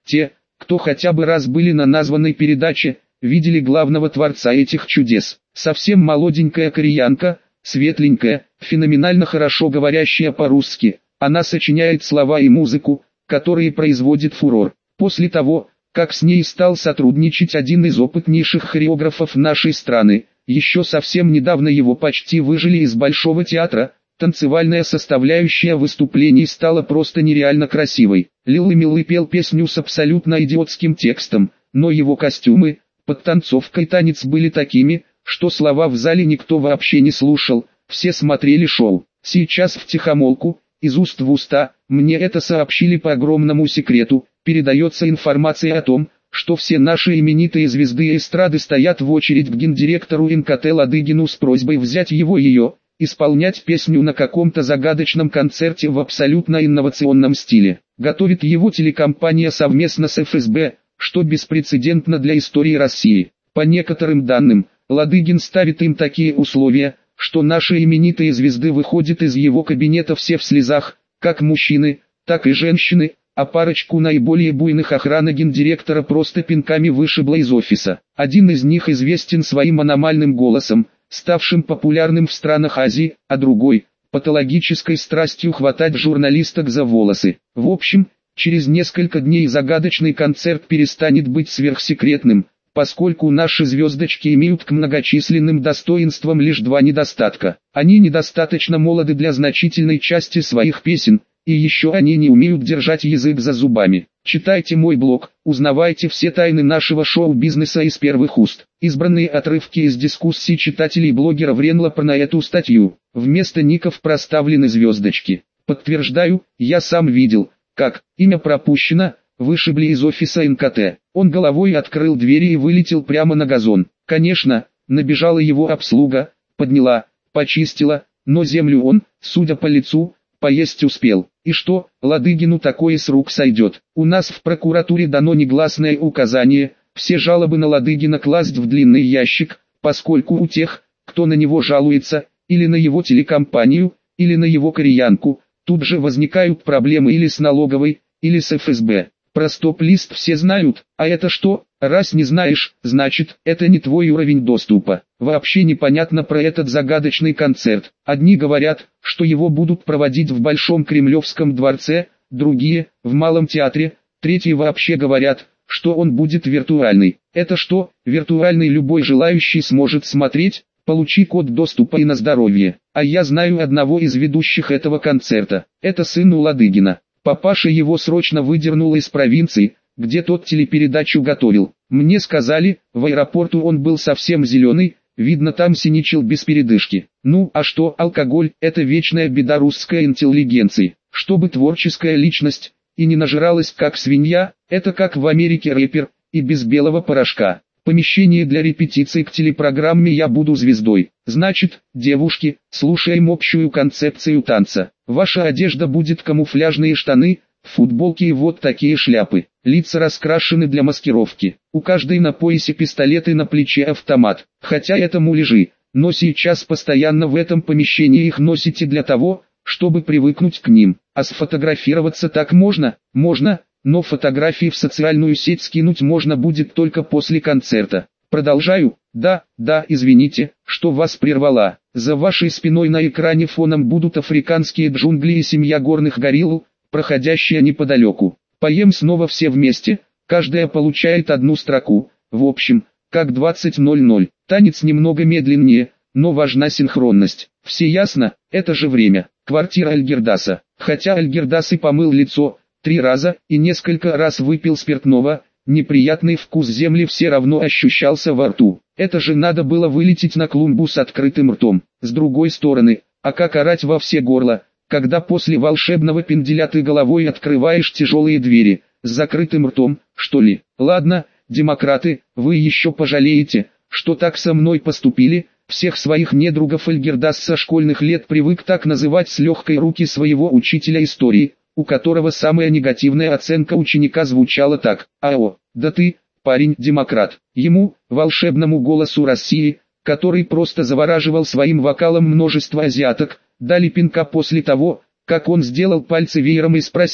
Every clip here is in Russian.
Те, кто хотя бы раз были на названной передаче, видели главного творца этих чудес. Совсем молоденькая кореянка, светленькая, феноменально хорошо говорящая по-русски. Она сочиняет слова и музыку, которые производят фурор. После того, как с ней стал сотрудничать один из опытнейших хореографов нашей страны, еще совсем недавно его почти выжили из Большого театра, танцевальная составляющая выступлений стала просто нереально красивой. Лил Эмилы пел песню с абсолютно идиотским текстом, но его костюмы, подтанцовка и танец были такими, что слова в зале никто вообще не слушал, все смотрели шоу. Сейчас втихомолку, из уст в уста, мне это сообщили по огромному секрету, передается информация о том, что все наши именитые звезды эстрады стоят в очередь к гендиректору НКТ Ладыгину с просьбой взять ее, исполнять песню на каком-то загадочном концерте в абсолютно инновационном стиле. Готовит его телекомпания совместно с ФСБ, что беспрецедентно для истории России. По некоторым данным, Ладыгин ставит им такие условия, что наши именитые звезды выходят из его кабинета все в слезах, как мужчины, так и женщины, а парочку наиболее буйных охрана гендиректора просто пинками вышибла из офиса. Один из них известен своим аномальным голосом, ставшим популярным в странах Азии, а другой – патологической страстью хватать журналисток за волосы. В общем, через несколько дней загадочный концерт перестанет быть сверхсекретным, поскольку наши звездочки имеют к многочисленным достоинствам лишь два недостатка. Они недостаточно молоды для значительной части своих песен, и еще они не умеют держать язык за зубами. Читайте мой блог, узнавайте все тайны нашего шоу-бизнеса из первых уст. Избранные отрывки из дискуссий читателей блогеров Ренлапа на эту статью. Вместо ников проставлены звездочки. Подтверждаю, я сам видел, как имя пропущено, вышибли из офиса НКТ. Он головой открыл двери и вылетел прямо на газон. Конечно, набежала его обслуга, подняла, почистила, но землю он, судя по лицу, поесть успел. И что, Ладыгину такое с рук сойдет? У нас в прокуратуре дано негласное указание, все жалобы на Ладыгина класть в длинный ящик, поскольку у тех, кто на него жалуется, или на его телекомпанию, или на его кореянку, тут же возникают проблемы или с налоговой, или с ФСБ. Про стоп-лист все знают, а это что? Раз не знаешь, значит, это не твой уровень доступа. Вообще непонятно про этот загадочный концерт. Одни говорят, что его будут проводить в Большом Кремлевском дворце, другие – в Малом театре, третьи вообще говорят, что он будет виртуальный. Это что, виртуальный любой желающий сможет смотреть? Получи код доступа и на здоровье. А я знаю одного из ведущих этого концерта. Это сын у Ладыгина. Папаша его срочно выдернул из провинции, где тот телепередачу готовил. Мне сказали, в аэропорту он был совсем зеленый, видно там синичил без передышки. Ну а что, алкоголь – это вечная беда русской интеллигенции. Чтобы творческая личность и не нажиралась как свинья, это как в Америке рэпер, и без белого порошка. Помещение для репетиций к телепрограмме «Я буду звездой». Значит, девушки, слушаем общую концепцию танца. Ваша одежда будет камуфляжные штаны, футболки и вот такие шляпы. Лица раскрашены для маскировки. У каждой на поясе пистолет и на плече автомат. Хотя это муляжи, но сейчас постоянно в этом помещении их носите для того, чтобы привыкнуть к ним. А сфотографироваться так можно? Можно. Но фотографии в социальную сеть скинуть можно будет только после концерта. Продолжаю. Да, извините, что вас прервала. За вашей спиной на экране фоном будут африканские джунгли и семья горных горилл, проходящая неподалеку. Поем снова все вместе, каждая получает одну строку. В общем, как 20:00. Танец немного медленнее, но важна синхронность. Все ясно? Это же время. Квартира Альгердаса. Хотя Альгердас и помыл лицо 3 раза и несколько раз выпил спиртного, неприятный вкус земли все равно ощущался во рту. Это же надо было вылететь на клумбу с открытым ртом. С другой стороны, а как орать во все горло, когда после волшебного пенделя ты головой открываешь тяжелые двери, с закрытым ртом, что ли? Ладно, демократы, вы еще пожалеете, что так со мной поступили. Всех своих недругов Альгердас со школьных лет привык так называть с легкой руки своего учителя истории, у которого самая негативная оценка ученика звучала так: «АО, да ты, парень, демократ». Ему, волшебному голосу России, который просто завораживал своим вокалом множество азиаток, дали пинка после того, как он сделал пальцы веером и спросил: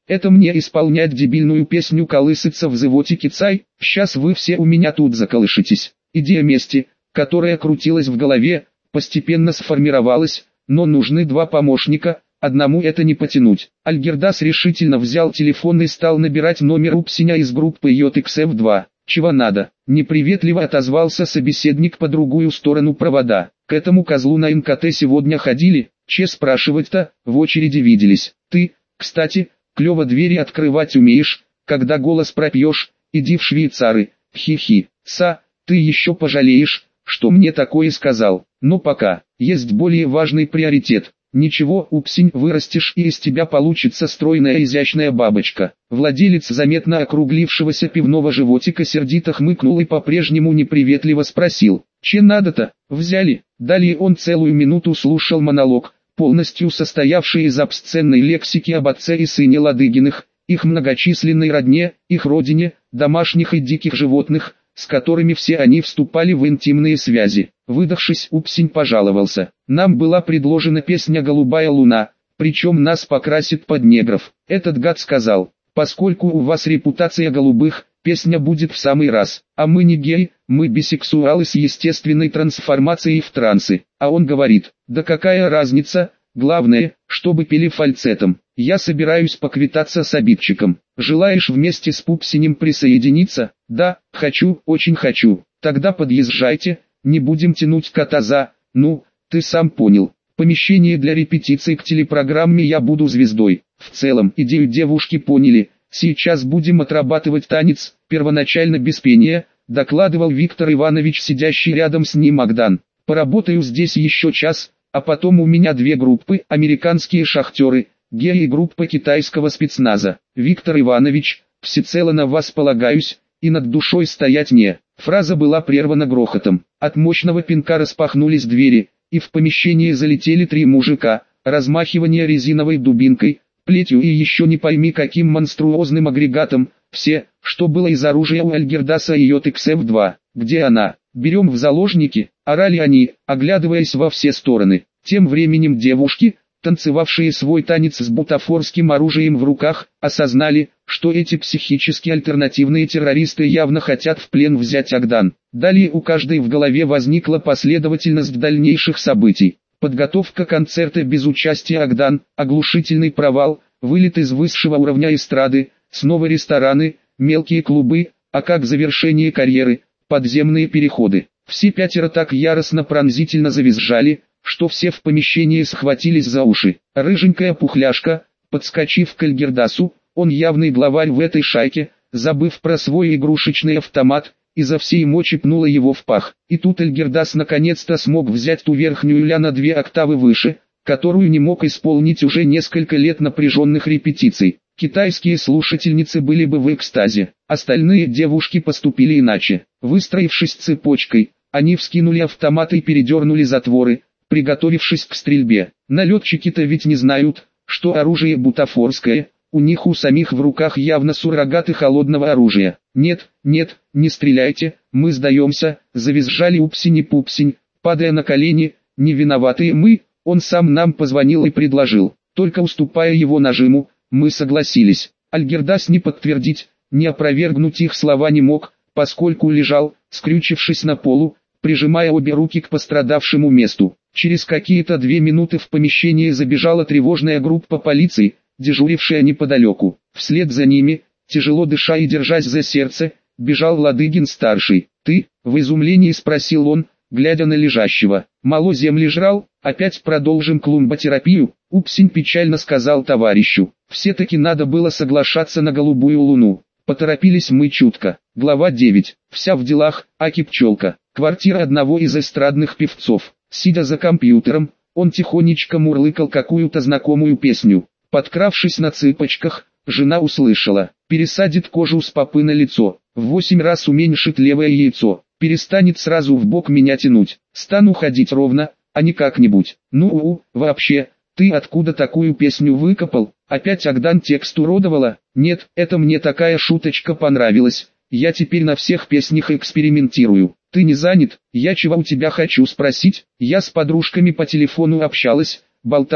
Это мне исполнять дебильную песню колысется в животе цай, щас вы все у меня тут заколышитесь. Идея мести, которая крутилась в голове, постепенно сформировалась, но нужны два помощника, одному это не потянуть. Альгердас решительно взял телефон и стал набирать номер Упсиня из группы YXF2. «Чего надо?» – неприветливо отозвался собеседник по другую сторону провода. «К этому козлу на НКТ сегодня ходили, че спрашивать-то, в очереди виделись. Ты, кстати, клево двери открывать умеешь, когда голос пропьешь, иди в швейцары, хи-хи. Ты еще пожалеешь, что мне такое сказал, но пока, есть более важный приоритет. Ничего, Упсень, вырастешь и из тебя получится стройная изящная бабочка». Владелец заметно округлившегося пивного животика сердито хмыкнул и по-прежнему неприветливо спросил: «Че надо-то, взяли?» Далее он целую минуту слушал монолог, полностью состоявший из обсценной лексики об отце и сыне Ладыгиных, их многочисленной родне, их родине, домашних и диких животных, с которыми все они вступали в интимные связи. Выдохшись, Упсень пожаловался: «Нам была предложена песня «Голубая луна», причем нас покрасит под негров». Этот гад сказал: «Поскольку у вас репутация голубых, песня будет в самый раз, а мы не геи, мы бисексуалы с естественной трансформацией в трансы». А он говорит: «Да какая разница, главное, чтобы пели фальцетом. Я собираюсь поквитаться с обидчиком. Желаешь вместе с Пупсинем присоединиться?» «Да, хочу, очень хочу». «Тогда подъезжайте, не будем тянуть кота за, ну, ты сам понял. Помещение для репетиций к телепрограмме «Я буду звездой». В целом, идею девушки поняли. Сейчас будем отрабатывать танец, первоначально без пения», докладывал Виктор Иванович, сидящий рядом с ним Магдан. «Поработаю здесь еще час, а потом у меня две группы: американские шахтеры, геи и группа китайского спецназа. Виктор Иванович, всецело на вас полагаюсь, и над душой стоять не». Фраза была прервана грохотом. От мощного пинка распахнулись двери, и в помещение залетели три мужика. Размахивание резиновой дубинкой, плетью и еще не пойми каким монструозным агрегатом. Все, что было из оружия у Альгердаса и YXF2. «Где она? Берем в заложники», – орали они, оглядываясь во все стороны. Тем временем девушки, танцевавшие свой танец с бутафорским оружием в руках, осознали, что эти психически альтернативные террористы явно хотят в плен взять Агдан. Далее у каждой в голове возникла последовательность дальнейших событий. Подготовка концерта без участия Агдан, оглушительный провал, вылет из высшего уровня эстрады, снова рестораны, мелкие клубы, а как завершение карьеры, подземные переходы. Все пятеро так яростно пронзительно завизжали, что все в помещении схватились за уши. Рыженькая пухляшка, подскочив к Альгердасу, он явный главарь в этой шайке, забыв про свой игрушечный автомат, изо всей мочи пнула его в пах. И тут Альгердас наконец-то смог взять ту верхнюю ля на 2 октавы выше, которую не мог исполнить уже несколько лет напряженных репетиций. Китайские слушательницы были бы в экстазе. Остальные девушки поступили иначе. Выстроившись цепочкой, они вскинули автоматы и передернули затворы, приготовившись к стрельбе. Налетчики-то ведь не знают, что оружие бутафорское, у них у самих в руках явно суррогаты холодного оружия. «Нет, нет, не стреляйте, мы сдаемся», — завизжали Упсень и Пупсень, падая на колени. «Не виноватые мы, он сам нам позвонил и предложил». Только уступая его нажиму, мы согласились. Альгердас не подтвердить, не опровергнуть их слова не мог, поскольку лежал, скрючившись на полу, прижимая обе руки к пострадавшему месту. Через какие-то 2 минуты в помещение забежала тревожная группа полиции, дежурившая неподалеку. Вслед за ними, тяжело дыша и держась за сердце, бежал Ладыгин-старший. «Ты?» — в изумлении спросил он, глядя на лежащего. «Мало земли жрал, опять продолжим клумботерапию», — Упсень печально сказал товарищу. «Все-таки надо было соглашаться на голубую луну. Поторопились мы чутко». Глава 9. Вся в делах, аки-пчелка. Квартира одного из эстрадных певцов. Сидя за компьютером, он тихонечко мурлыкал какую-то знакомую песню. Подкравшись на цыпочках, жена услышала: «Пересадит кожу с попы на лицо, в 8 раз уменьшит левое яйцо, перестанет сразу в бок меня тянуть, стану ходить ровно, а не как-нибудь». Вообще, ты откуда такую песню выкопал? Опять Агдан текст уродовала? Нет, это мне такая шуточка понравилась, я теперь на всех песнях экспериментирую. Ты не занят? Я чего у тебя хочу спросить? Я с подружками по телефону общалась, болтала,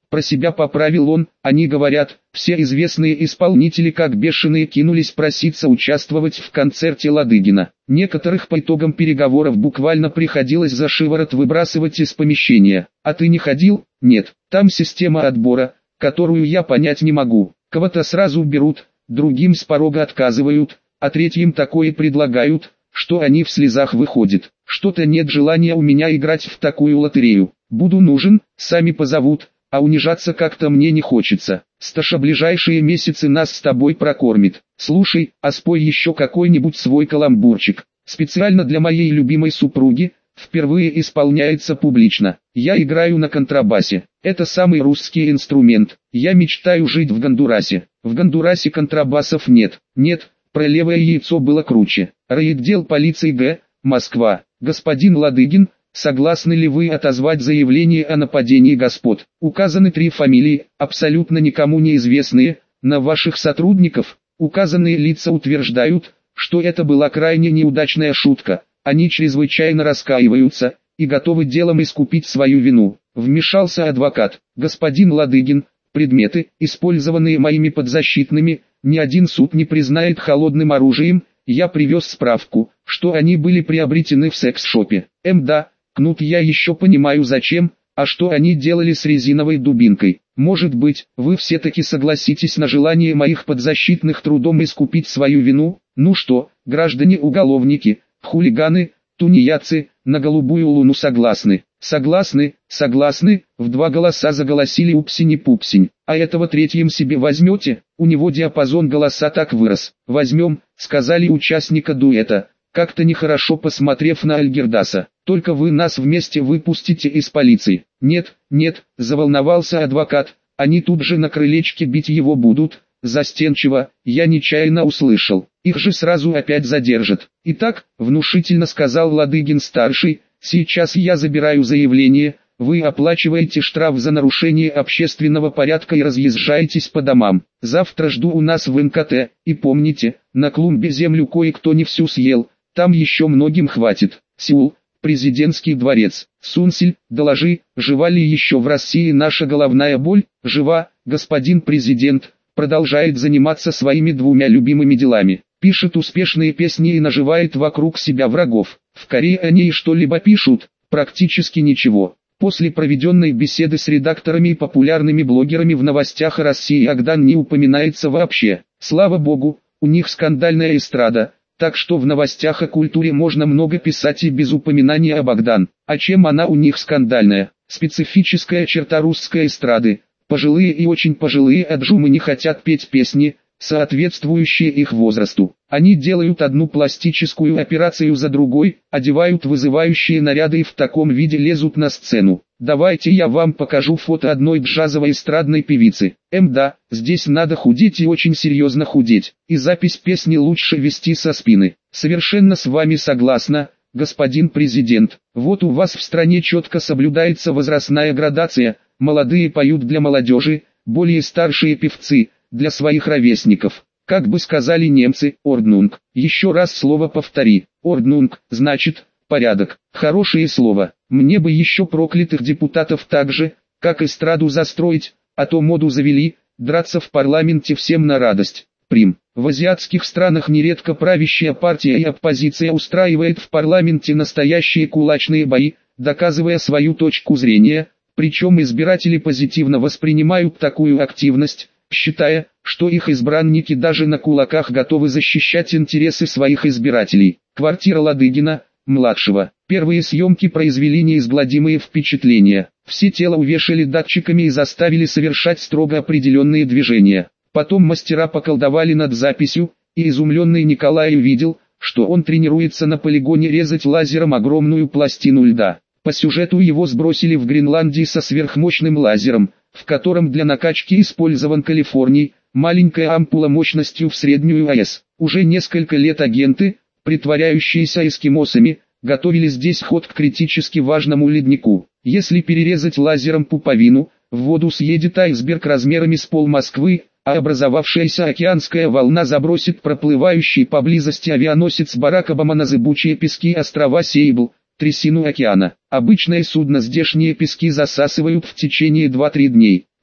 Про себя поправил он, они говорят, все известные исполнители как бешеные кинулись проситься участвовать в концерте Ладыгина. Некоторых по итогам переговоров буквально приходилось за шиворот выбрасывать из помещения. А ты не ходил? Нет, там система отбора, которую я понять не могу. Кого-то сразу берут, другим с порога отказывают, а третьим такое предлагают, что они в слезах выходят. Что-то нет желания у меня играть в такую лотерею. Буду нужен, сами позовут, а унижаться как-то мне не хочется. Сташа ближайшие месяцы нас с тобой прокормит. Слушай, а спой еще какой-нибудь свой каламбурчик. Специально для моей любимой супруги, впервые исполняется публично. Я играю на контрабасе. Это самый русский инструмент. Я мечтаю жить в Гондурасе. В Гондурасе контрабасов нет. Нет, про левое яйцо было круче. Райотдел полиции Г. Москва. Господин Ладыгин, согласны ли вы отозвать заявление о нападении господ? Указаны 3 фамилии, абсолютно никому неизвестные, на ваших сотрудников. Указанные лица утверждают, что это была крайне неудачная шутка. Они чрезвычайно раскаиваются и готовы делом искупить свою вину. Вмешался адвокат. Господин Ладыгин, предметы, использованные моими подзащитными, ни один суд не признает холодным оружием. Я привез справку, что они были приобретены в секс-шопе. Да, кнут я еще понимаю зачем, а что они делали с резиновой дубинкой. Может быть, вы все-таки согласитесь на желание моих подзащитных трудом искупить свою вину? Ну что, граждане-уголовники, хулиганы, тунеядцы, на голубую луну согласны? Согласны, согласны, в 2 голоса заголосили Упсень-Пупсень. А этого третьим себе возьмете? У него диапазон голоса так вырос. Возьмем, сказали участника дуэта, как-то нехорошо посмотрев на Альгердаса. Только вы нас вместе выпустите из полиции. Нет, нет, заволновался адвокат, они тут же на крылечке бить его будут. Застенчиво, я нечаянно услышал. Их же сразу опять задержат. Итак, внушительно сказал Ладыгин-старший, сейчас я забираю заявление, вы оплачиваете штраф за нарушение общественного порядка и разъезжаетесь по домам. Завтра жду у нас в МКТ, и помните, на клумбе землю кое-кто не всю съел, там еще многим хватит. Сеул, президентский дворец. Сунсиль, доложи, жива ли еще в России наша головная боль? Жива, господин президент. Продолжает заниматься своими 2 любимыми делами. Пишет успешные песни и наживает вокруг себя врагов. В Корее они и что-либо пишут, практически ничего. После проведенной беседы с редакторами и популярными блогерами в новостях о России Агдан не упоминается вообще. Слава богу, у них скандальная эстрада, так что в новостях о культуре можно много писать и без упоминания об Агдан. А чем она у них скандальная? Специфическая черта русской эстрады. Пожилые и очень пожилые аджумы не хотят петь песни, соответствующие их возрасту. Они делают одну пластическую операцию за другой, одевают вызывающие наряды и в таком виде лезут на сцену. Давайте я вам покажу фото одной джазовой эстрадной певицы. Да, здесь надо худеть и очень серьезно худеть. И запись песни лучше вести со спины. Совершенно с вами согласна, господин президент. Вот у вас в стране четко соблюдается возрастная градация. Молодые поют для молодежи, более старшие певцы, для своих ровесников. Как бы сказали немцы, орднунг. Еще раз слово повтори. Орднунг, значит, порядок. Хорошее слово. Мне бы еще проклятых депутатов так же, как эстраду застроить, а то моду завели, драться в парламенте всем на радость. Прим. В азиатских странах нередко правящая партия и оппозиция устраивает в парламенте настоящие кулачные бои, доказывая свою точку зрения. Причем избиратели позитивно воспринимают такую активность, считая, что их избранники даже на кулаках готовы защищать интересы своих избирателей. Квартира Ладыгина, младшего. Первые съемки произвели неизгладимые впечатления. Все тело увешали датчиками и заставили совершать строго определенные движения. Потом мастера поколдовали над записью, и изумленный Николай увидел, что он тренируется на полигоне резать лазером огромную пластину льда. По сюжету его сбросили в Гренландии со сверхмощным лазером, в котором для накачки использован Калифорний, маленькая ампула мощностью в среднюю АЭС. Уже несколько лет агенты, притворяющиеся эскимосами, готовили здесь ход к критически важному леднику. Если перерезать лазером пуповину, в воду съедет айсберг размерами с пол Москвы, а образовавшаяся океанская волна забросит проплывающий поблизости авианосец Барак Обама на зыбучие пески острова Сейбл, трясину океана. Обычное судно здешние пески засасывают в течение 2-3 дней.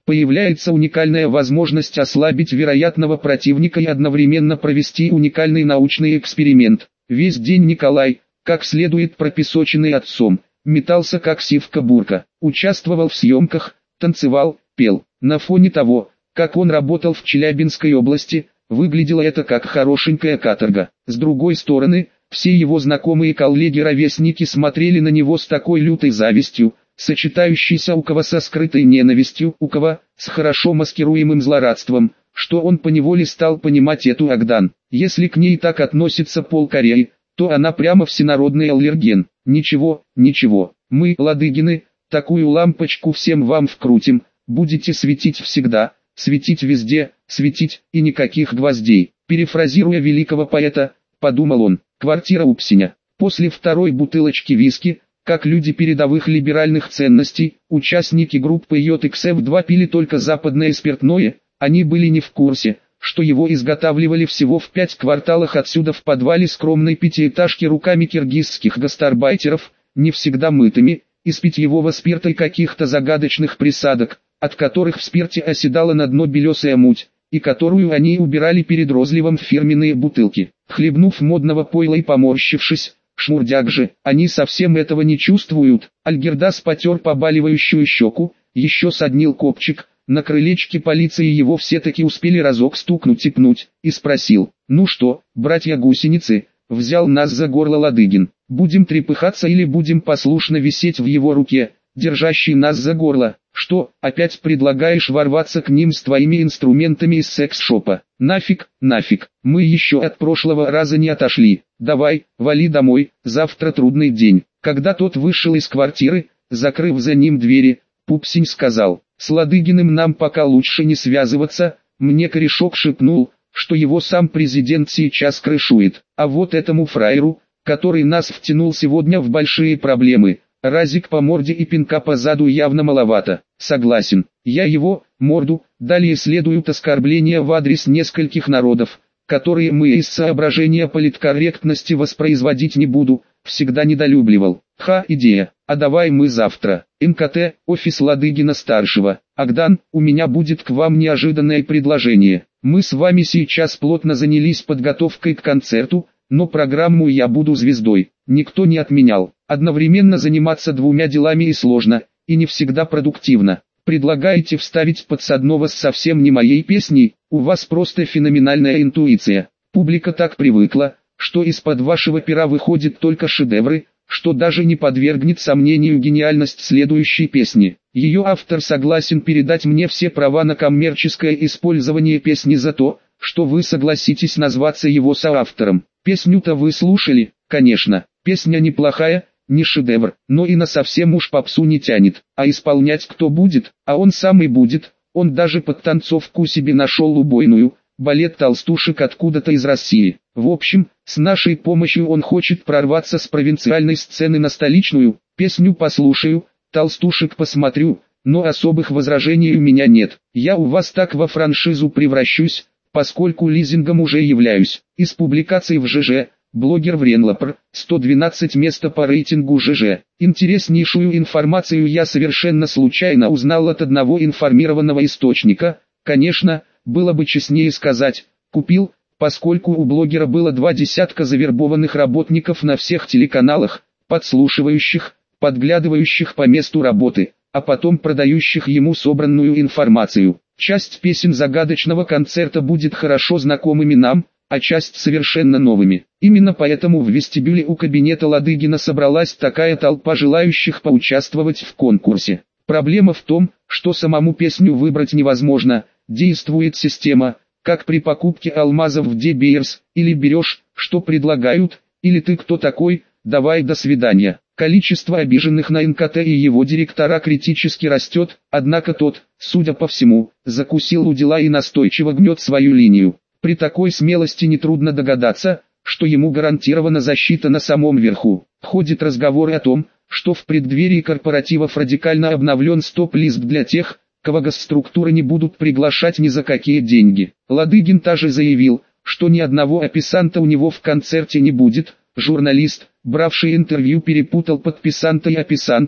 появляется уникальная возможность ослабить вероятного противника и одновременно провести уникальный научный эксперимент. Весь день Николай, как следует пропесоченный отцом, метался как сивка-бурка, участвовал в съемках, танцевал, пел. На фоне того, как он работал в Челябинской области, выглядело это как хорошенькая каторга. С другой стороны, все его знакомые коллеги-ровесники смотрели на него с такой лютой завистью, сочетающейся у кого со скрытой ненавистью, у кого с хорошо маскируемым злорадством, что он поневоле стал понимать эту Агдан. Если к ней так относится пол-Кореи, то она прямо всенародный аллерген. Ничего, ничего, мы, Ладыгины, такую лампочку всем вам вкрутим, будете светить всегда, светить везде, светить, и никаких гвоздей. Перефразируя великого поэта, подумал он, квартира у Псиня. После второй бутылочки виски, как люди передовых либеральных ценностей, участники группы YXF2 пили только западное спиртное, они были не в курсе, что его изготавливали всего в 5 кварталах отсюда в подвале скромной пятиэтажки руками киргизских гастарбайтеров, не всегда мытыми, из питьевого спирта и каких-то загадочных присадок, от которых в спирте оседала на дно белесая муть, и которую они убирали перед розливом в фирменные бутылки. Хлебнув модного пойла и поморщившись, шмурдяк же, они совсем этого не чувствуют. Альгердас потер побаливающую щеку, еще соднил копчик, на крылечке полиции его все-таки успели разок стукнуть и пнуть, и спросил, ну что, братья-гусеницы, взял нас за горло Ладыгин, будем трепыхаться или будем послушно висеть в его руке, держащей нас за горло? Что, опять предлагаешь ворваться к ним с твоими инструментами из секс-шопа? Нафиг, нафиг, мы еще от прошлого раза не отошли. Давай, вали домой, завтра трудный день. Когда тот вышел из квартиры, закрыв за ним двери, Пупсень сказал, с Ладыгиным нам пока лучше не связываться. Мне корешок шепнул, что его сам президент сейчас крышует. А вот этому фраеру, который нас втянул сегодня в большие проблемы, разик по морде и пинка по заду явно маловато. Согласен, я его, морду, далее следуют оскорбления в адрес нескольких народов, которые мы из соображения политкорректности воспроизводить не буду, всегда недолюбливал. Идея, а давай мы завтра. МКТ, офис Ладыгина-старшего. Агдан, у меня будет к вам неожиданное предложение. Мы с вами сейчас плотно занялись подготовкой к концерту, но программу «Я буду звездой» никто не отменял. Одновременно заниматься двумя делами и сложно, и не всегда продуктивно. Предлагаете вставить подсадного с совсем не моей песней? У вас просто феноменальная интуиция. Публика так привыкла, что из-под вашего пера выходят только шедевры, что даже не подвергнет сомнению гениальность следующей песни. Ее автор согласен передать мне все права на коммерческое использование песни за то, что вы согласитесь назваться его соавтором. Песню-то вы слушали, конечно, песня неплохая, не шедевр, но и на совсем уж попсу не тянет. А исполнять кто будет? А он сам и будет. Он даже под танцовку себе нашел убойную, балет толстушек откуда-то из России. В общем, с нашей помощью он хочет прорваться с провинциальной сцены на столичную. Песню послушаю, толстушек посмотрю, но особых возражений у меня нет. Я у вас так во франшизу превращусь, поскольку лизингом уже являюсь. Из публикаций в ЖЖ, блогер Вренлопр, 112 место по рейтингу ЖЖ. Интереснейшую информацию я совершенно случайно узнал от одного информированного источника. Конечно, было бы честнее сказать, купил, поскольку у блогера было 20 завербованных работников на всех телеканалах, подслушивающих, подглядывающих по месту работы, а потом продающих ему собранную информацию. Часть песен загадочного концерта будет хорошо знакомыми нам, а часть совершенно новыми. Именно поэтому в вестибюле у кабинета Ладыгина собралась такая толпа желающих поучаствовать в конкурсе. Проблема в том, что самому песню выбрать невозможно, действует система, как при покупке алмазов в De Beers, или берешь, что предлагают, или ты кто такой, давай до свидания. Количество обиженных на НКТ и его директора критически растет, однако тот, судя по всему, закусил у дела и настойчиво гнет свою линию. При такой смелости нетрудно догадаться, что ему гарантирована защита на самом верху. Ходит разговор о том, что в преддверии корпоративов радикально обновлен стоп-лист для тех, кого госструктуры не будут приглашать ни за какие деньги. Ладыгин также заявил, что ни одного описанта у него в концерте не будет. Журналист, бравший интервью, перепутал подписанта и описанта,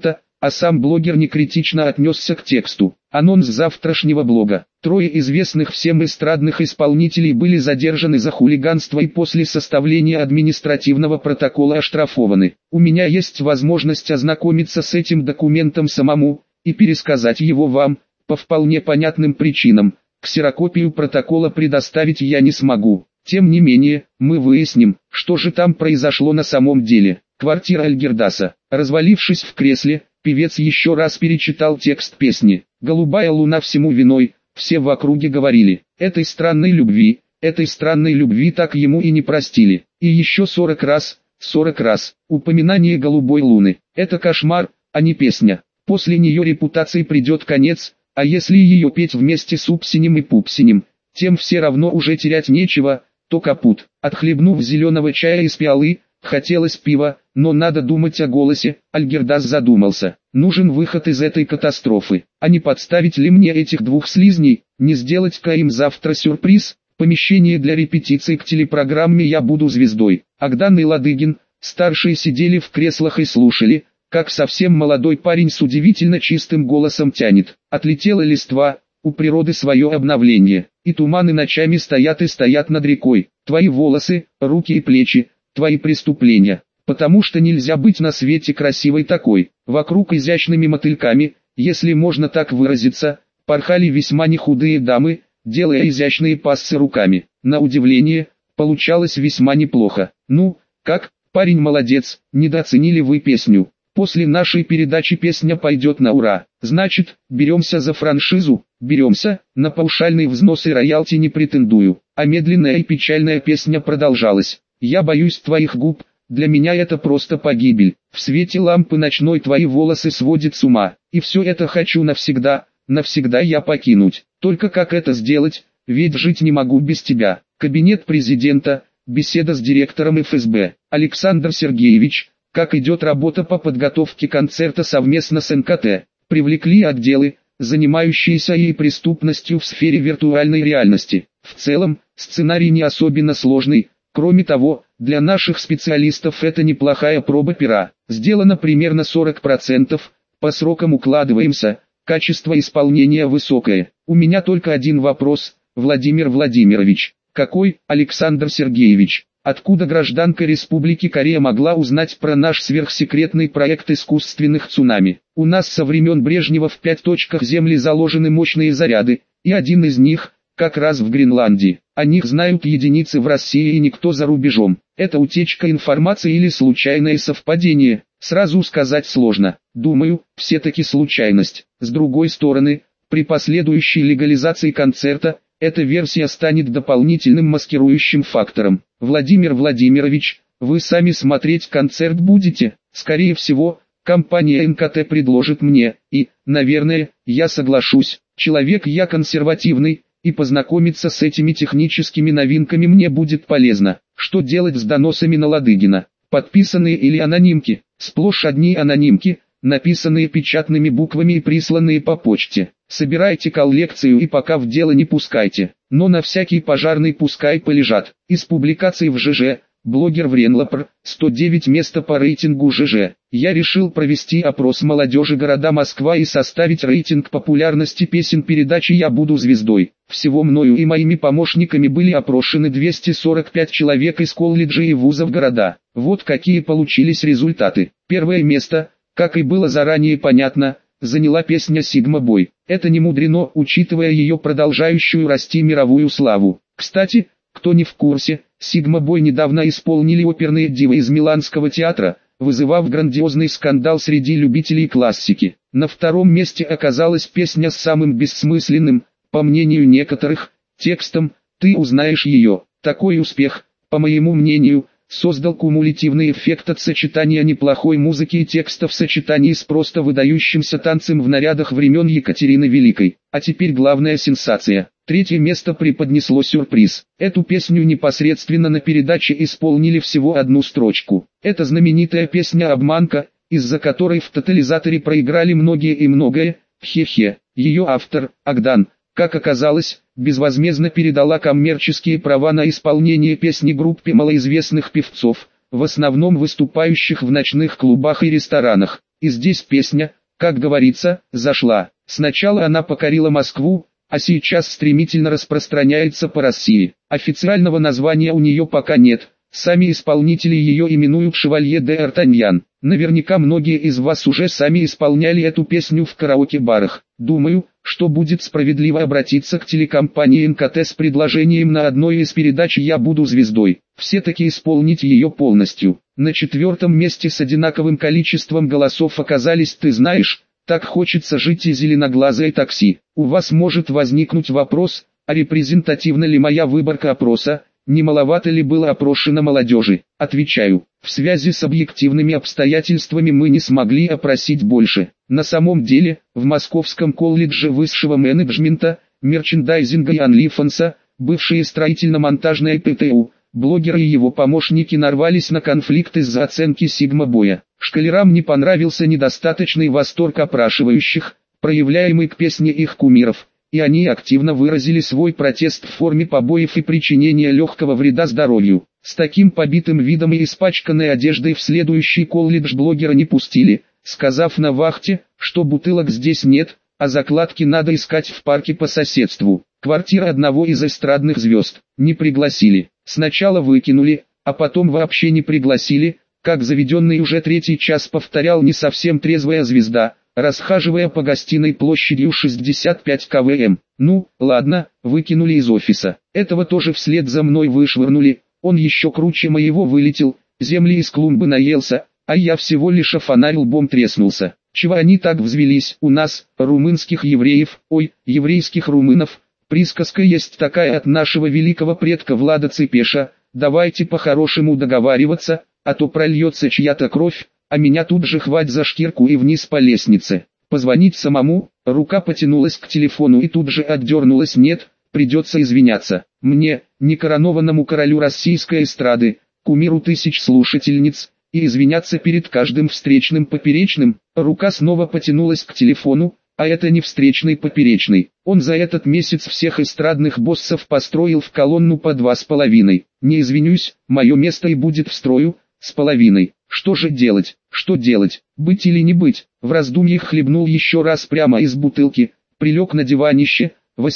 а сам блогер некритично отнесся к тексту. Анонс завтрашнего блога. 3 известных всем эстрадных исполнителей были задержаны за хулиганство и после составления административного протокола оштрафованы. У меня есть возможность ознакомиться с этим документом самому и пересказать его вам, по вполне понятным причинам. Ксерокопию протокола предоставить я не смогу. Тем не менее, мы выясним, что же там произошло на самом деле. Квартира Альгердаса. Развалившись в кресле, певец еще раз перечитал текст песни. «Голубая луна всему виной», все в округе говорили. Этой странной любви так ему и не простили. И еще 40 раз. Упоминание голубой луны. Это кошмар, а не песня. После нее репутации придет конец, а если ее петь вместе с Упсинем и Пупсинем, тем все равно уже терять нечего, то капут. Отхлебнув зеленого чая из пиалы, хотелось пива, но надо думать о голосе. Альгердас задумался. Нужен выход из этой катастрофы. А не подставить ли мне этих двух слизней, не сделать-ка им завтра сюрприз? Помещение для репетиций к телепрограмме «Я буду звездой». Агдан и Ладыгин, старшие, сидели в креслах и слушали, как совсем молодой парень с удивительно чистым голосом тянет. Отлетела листва, у природы свое обновление, и туманы ночами стоят и стоят над рекой. Твои волосы, руки и плечи, твои преступления. Потому что нельзя быть на свете красивой такой. Вокруг изящными мотыльками, если можно так выразиться, порхали весьма нехудые дамы, делая изящные пассы руками. На удивление, получалось весьма неплохо. Ну, как, парень молодец, недооценили вы песню. После нашей передачи песня пойдет на ура. Значит, беремся за франшизу? Беремся, на паушальные взносы роялти не претендую. А медленная и печальная песня продолжалась. Я боюсь твоих губ, для меня это просто погибель. В свете лампы ночной твои волосы сводят с ума. И все это хочу навсегда, навсегда я покинуть. Только как это сделать, ведь жить не могу без тебя. Кабинет президента, беседа с директором ФСБ. Александр Сергеевич, как идет работа по подготовке концерта совместно с НКТ? Привлекли отделы, занимающиеся и преступностью в сфере виртуальной реальности. В целом, сценарий не особенно сложный. Кроме того, для наших специалистов это неплохая проба пера. Сделано примерно 40%, по срокам укладываемся, качество исполнения высокое. У меня только один вопрос, Владимир Владимирович. Какой, Александр Сергеевич? Откуда гражданка Республики Корея могла узнать про наш сверхсекретный проект искусственных цунами? У нас со времен Брежнева в 5 точках Земли заложены мощные заряды, и один из них, как раз в Гренландии. О них знают единицы в России и никто за рубежом. Это утечка информации или случайное совпадение? Сразу сказать сложно. Думаю, все-таки случайность. С другой стороны, при последующей легализации концерта, эта версия станет дополнительным маскирующим фактором. Владимир Владимирович, вы сами смотреть концерт будете? Скорее всего, компания НКТ предложит мне, и, наверное, я соглашусь. Человек я консервативный, и познакомиться с этими техническими новинками мне будет полезно. Что делать с доносами на Ладыгина? Подписанные или анонимки? Сплошь одни анонимки, написанные печатными буквами и присланные по почте. Собирайте коллекцию и пока в дело не пускайте. Но на всякий пожарный пускай полежат. Из публикаций в ЖЖ, блогер Вренлопр, 109 место по рейтингу ЖЖ. Я решил провести опрос молодежи города Москва и составить рейтинг популярности песен передачи «Я буду звездой». Всего мною и моими помощниками были опрошены 245 человек из колледжей и вузов города. Вот какие получились результаты. Первое место, как и было заранее понятно, заняла песня «Сигма Бой». Это не мудрено, учитывая ее продолжающую расти мировую славу. Кстати, кто не в курсе, «Сигма Бой» недавно исполнили оперные дивы из Миланского театра, вызывав грандиозный скандал среди любителей классики. На втором месте оказалась песня с самым бессмысленным, по мнению некоторых, текстом «Ты узнаешь ее». Такой успех, по моему мнению, создал кумулятивный эффект от сочетания неплохой музыки и текста в сочетании с просто выдающимся танцем в нарядах времен Екатерины Великой. А теперь главная сенсация. Третье место преподнесло сюрприз. Эту песню непосредственно на передаче исполнили всего одну строчку. Это знаменитая песня «Обманка», из-за которой в тотализаторе проиграли многие и многое, хе-хе. Ее автор, Агдан, как оказалось, безвозмездно передала коммерческие права на исполнение песни группе малоизвестных певцов, в основном выступающих в ночных клубах и ресторанах. И здесь песня, как говорится, зашла. Сначала она покорила Москву, а сейчас стремительно распространяется по России. Официального названия у нее пока нет, сами исполнители ее именуют «Шевалье де Артаньян». Наверняка многие из вас уже сами исполняли эту песню в караоке-барах. Думаю, что будет справедливо обратиться к телекомпании НКТ с предложением на одной из передач «Я буду звездой». Все-таки исполнить ее полностью. На 4-м месте с одинаковым количеством голосов оказались «Ты знаешь, так хочется жить» и «Зеленоглазое такси». У вас может возникнуть вопрос, а репрезентативна ли моя выборка опроса, не маловато ли было опрошено молодежи? Отвечаю, в связи с объективными обстоятельствами мы не смогли опросить больше. На самом деле, в Московском колледже высшего менеджмента, мерчендайзинга и OnlyFans, бывшие строительно-монтажные ПТУ, блогеры и его помощники нарвались на конфликт из-за оценки сигма-боя. Школярам не понравился недостаточный восторг опрашивающих, проявляемый к песне их кумиров, и они активно выразили свой протест в форме побоев и причинения легкого вреда здоровью. С таким побитым видом и испачканной одеждой в следующий колледж блогера не пустили, сказав на вахте, что бутылок здесь нет, а закладки надо искать в парке по соседству. Квартира одного из эстрадных звезд. Не пригласили. Сначала выкинули, а потом вообще не пригласили, как заведенный уже 3-й час повторял не совсем трезвая звезда, расхаживая по гостиной площадью 65 квм. Ну, ладно, выкинули из офиса. Этого тоже вслед за мной вышвырнули, он еще круче моего вылетел, земли из клумбы наелся, а я всего лишь о фонарь лбом треснулся. Чего они так взвелись? У нас, румынских евреев, еврейских румынов, присказка есть такая от нашего великого предка Влада Цепеша: давайте по-хорошему договариваться, а то прольется чья-то кровь, а меня тут же хвать за шкирку и вниз по лестнице. Позвонить самому, рука потянулась к телефону и тут же отдернулась. Нет, придется извиняться. Мне, некоронованному королю российской эстрады, кумиру тысяч слушательниц, и извиняться перед каждым встречным поперечным. Рука снова потянулась к телефону, а это не встречный поперечный. Он за этот месяц всех эстрадных боссов построил в колонну по 2,5. Не извинюсь, мое место и будет в строю, с половиной. Что же делать? Что делать? Быть или не быть? В раздумьях хлебнул еще раз прямо из бутылки, прилег на диванище,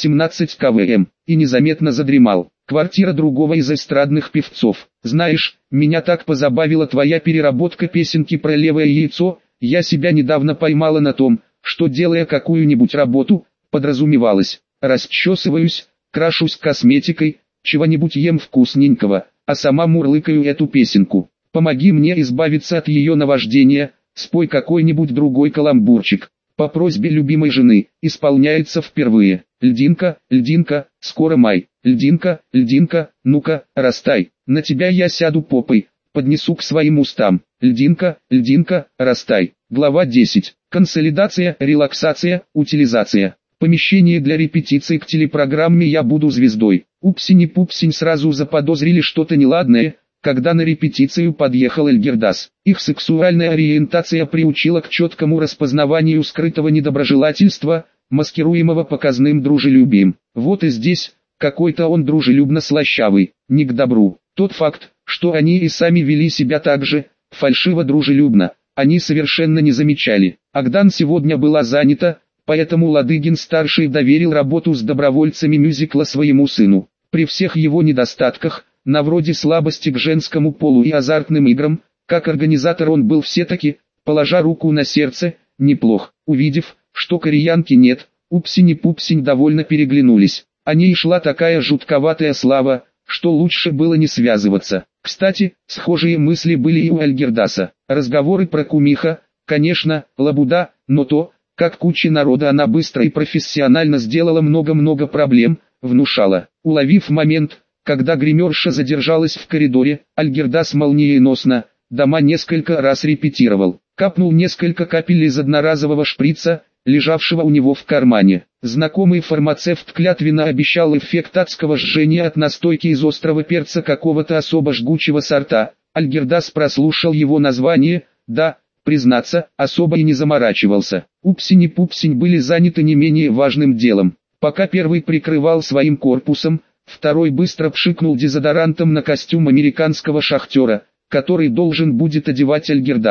18 квм, и незаметно задремал. Квартира другого из эстрадных певцов. Знаешь, меня так позабавила твоя переработка песенки про левое яйцо, я себя недавно поймала на том, что, делая какую-нибудь работу, подразумевалось, расчесываюсь, крашусь косметикой, чего-нибудь ем вкусненького, а сама мурлыкаю эту песенку. Помоги мне избавиться от ее наваждения, спой какой-нибудь другой каламбурчик. По просьбе любимой жены, исполняется впервые. Льдинка, льдинка, скоро май. Льдинка, льдинка, ну-ка, растай. На тебя я сяду попой, поднесу к своим устам. Льдинка, льдинка, растай. Глава 10. Консолидация, релаксация, утилизация. Помещение для репетиции к телепрограмме «Я буду звездой». Упсень-пупсень сразу заподозрили что-то неладное, когда на репетицию подъехал Эльгирдас. Их сексуальная ориентация приучила к четкому распознаванию скрытого недоброжелательства, маскируемого показным дружелюбием. Вот и здесь, какой-то он дружелюбно-слащавый, не к добру. Тот факт, что они и сами вели себя так же, фальшиво-дружелюбно, они совершенно не замечали. Агдан сегодня была занята, поэтому Ладыгин-старший доверил работу с добровольцами мюзикла своему сыну. При всех его недостатках, на вроде слабости к женскому полу и азартным играм, как организатор он был все-таки, положа руку на сердце, неплох. Увидев, что кореянки нет, Упсень и Пупсень довольно переглянулись. О ней шла такая жутковатая слава, что лучше было не связываться. Кстати, схожие мысли были и у Альгердаса. Разговоры про кумиха, конечно, лабуда, но то, как куче народа она быстро и профессионально сделала много-много проблем, внушало. Уловив момент, когда гримерша задержалась в коридоре, Альгердас молниеносно, дома несколько раз репетировал. Капнул несколько капель из одноразового шприца, лежавшего у него в кармане. Знакомый фармацевт клятвенно обещал эффект адского жжения от настойки из острого перца какого-то особо жгучего сорта. Альгердас прослушал его название, да, признаться, особо и не заморачивался. Упсень и Пупсень были заняты не менее важным делом. Пока первый прикрывал своим корпусом, второй быстро пшикнул дезодорантом на костюм американского шахтера, который должен будет одевать Альгердас.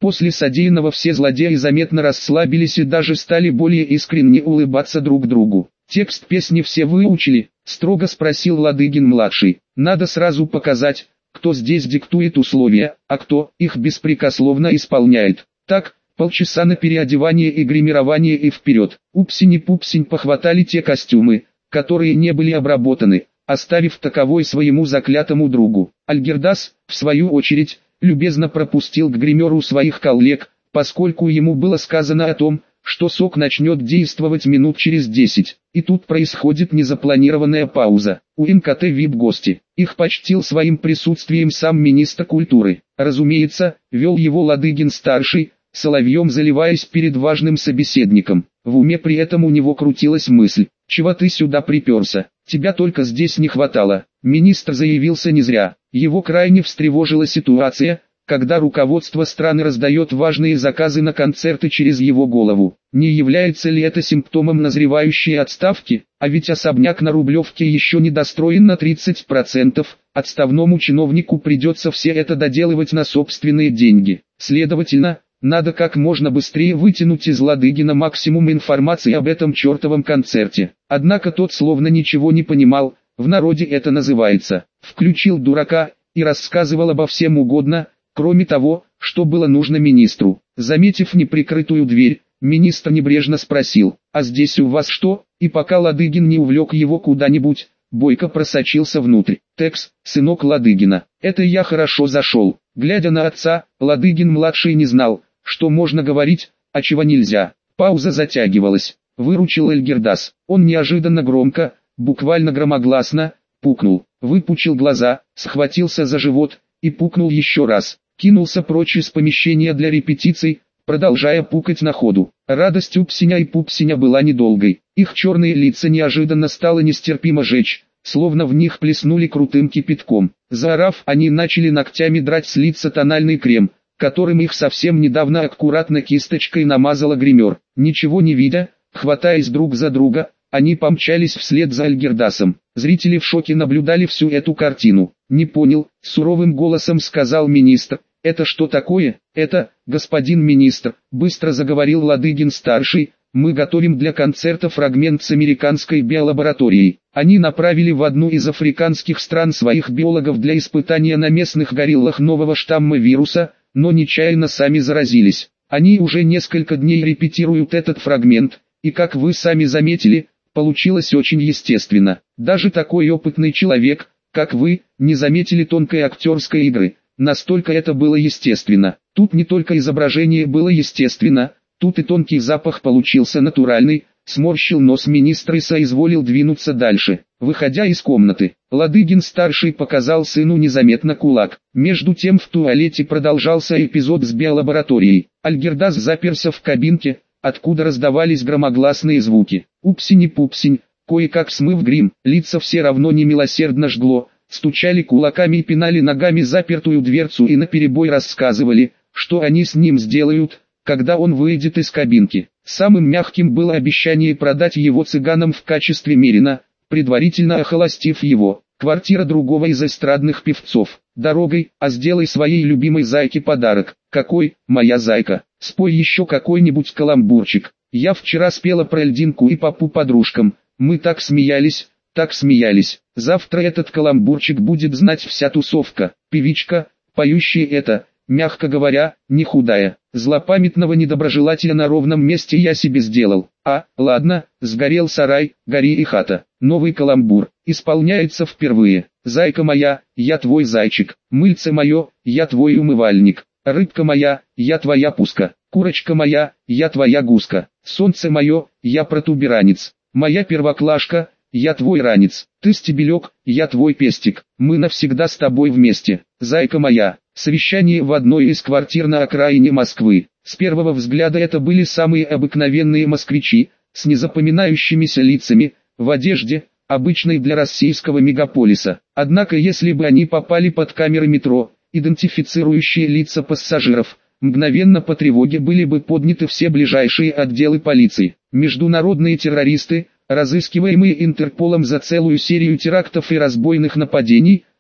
После содеянного все злодеи заметно расслабились и даже стали более искренне улыбаться друг другу. «Текст песни все выучили?» — строго спросил Ладыгин-младший. «Надо сразу показать, кто здесь диктует условия, а кто их беспрекословно исполняет. Так, полчаса на переодевание и гримирование и вперед». Упсень-пупсень похватали те костюмы, которые не были обработаны, оставив таковой своему заклятому другу. Альгердас, в свою очередь, любезно пропустил к гримеру своих коллег, поскольку ему было сказано о том, что сок начнет действовать минут через 10. И тут происходит незапланированная пауза. У МКТ VIP-гости. Их почтил своим присутствием сам министр культуры. Разумеется, вел его Ладыгин-старший, соловьем заливаясь перед важным собеседником. В уме при этом у него крутилась мысль: «Чего ты сюда приперся? Тебя только здесь не хватало». Министр заявился не зря. Его крайне встревожила ситуация, когда руководство страны раздает важные заказы на концерты через его голову. Не является ли это симптомом назревающей отставки? А ведь особняк на Рублевке еще не достроен на 30%, отставному чиновнику придется все это доделывать на собственные деньги. Следовательно, надо как можно быстрее вытянуть из Ладыгина максимум информации об этом чертовом концерте. Однако тот словно ничего не понимал, в народе это называется «включил дурака» и рассказывал обо всем угодно, кроме того, что было нужно министру. Заметив неприкрытую дверь, министр небрежно спросил: «А здесь у вас что?» И пока Ладыгин не увлек его куда-нибудь, бойко просочился внутрь. «Текс, сынок Ладыгина, это я хорошо зашел». Глядя на отца, Ладыгин-младший не знал, что можно говорить, а чего нельзя. Пауза затягивалась. Выручил Альгердас. Он неожиданно громко, буквально громогласно, пукнул. Выпучил глаза, схватился за живот и пукнул еще раз. Кинулся прочь из помещения для репетиций, продолжая пукать на ходу. Радость Упсеня и Пупсеня была недолгой. Их черные лица неожиданно стало нестерпимо жечь, словно в них плеснули крутым кипятком. Заорав, они начали ногтями драть с лица тональный крем, которым их совсем недавно аккуратно кисточкой намазала гример. Ничего не видя, хватаясь друг за друга, они помчались вслед за Альгердасом. Зрители в шоке наблюдали всю эту картину. «Не понял», — суровым голосом сказал министр. «Это что такое?» «Это, господин министр», — быстро заговорил Ладыгин-старший, «мы готовим для концерта фрагмент с американской биолабораторией. Они направили в одну из африканских стран своих биологов для испытания на местных гориллах нового штамма вируса, но нечаянно сами заразились. Они уже несколько дней репетируют этот фрагмент, и как вы сами заметили, получилось очень естественно. Даже такой опытный человек, как вы, не заметили тонкой актерской игры. Настолько это было естественно. Тут не только изображение было естественно, тут и тонкий запах получился натуральный». Сморщил нос министр и соизволил двинуться дальше. Выходя из комнаты, Ладыгин-старший показал сыну незаметно кулак. Между тем в туалете продолжался эпизод с биолабораторией. Альгердас заперся в кабинке, откуда раздавались громогласные звуки. Упсень-пупсень, кое-как смыв грим, лица все равно немилосердно жгло, стучали кулаками и пинали ногами запертую дверцу и наперебой рассказывали, что они с ним сделают, когда он выйдет из кабинки. Самым мягким было обещание продать его цыганам в качестве мерина, предварительно охолостив его. Квартира другого из эстрадных певцов. Дорогой, а сделай своей любимой зайке подарок. Какой, моя зайка? Спой еще какой-нибудь каламбурчик. Я вчера спела про льдинку и папу подружкам. Мы так смеялись, так смеялись. Завтра этот каламбурчик будет знать вся тусовка. Певичка, поющая это, мягко говоря, не худая. Злопамятного недоброжелателя на ровном месте я себе сделал. А, ладно, сгорел сарай, гори и хата. Новый каламбур, исполняется впервые. Зайка моя, я твой зайчик. Мыльце мое, я твой умывальник. Рыбка моя, я твоя пуска. Курочка моя, я твоя гуска. Солнце мое, я протуберанец. Моя первоклашка, я твой ранец. Ты стебелек, я твой пестик. Мы навсегда с тобой вместе. Зайка моя. Совещание в одной из квартир на окраине Москвы. С первого взгляда это были самые обыкновенные москвичи, с незапоминающимися лицами, в одежде, обычной для российского мегаполиса. Однако если бы они попали под камеры метро, идентифицирующие лица пассажиров, мгновенно по тревоге были бы подняты все ближайшие отделы полиции. Международные террористы, разыскиваемые Интерполом за целую серию терактов и разбойных нападений,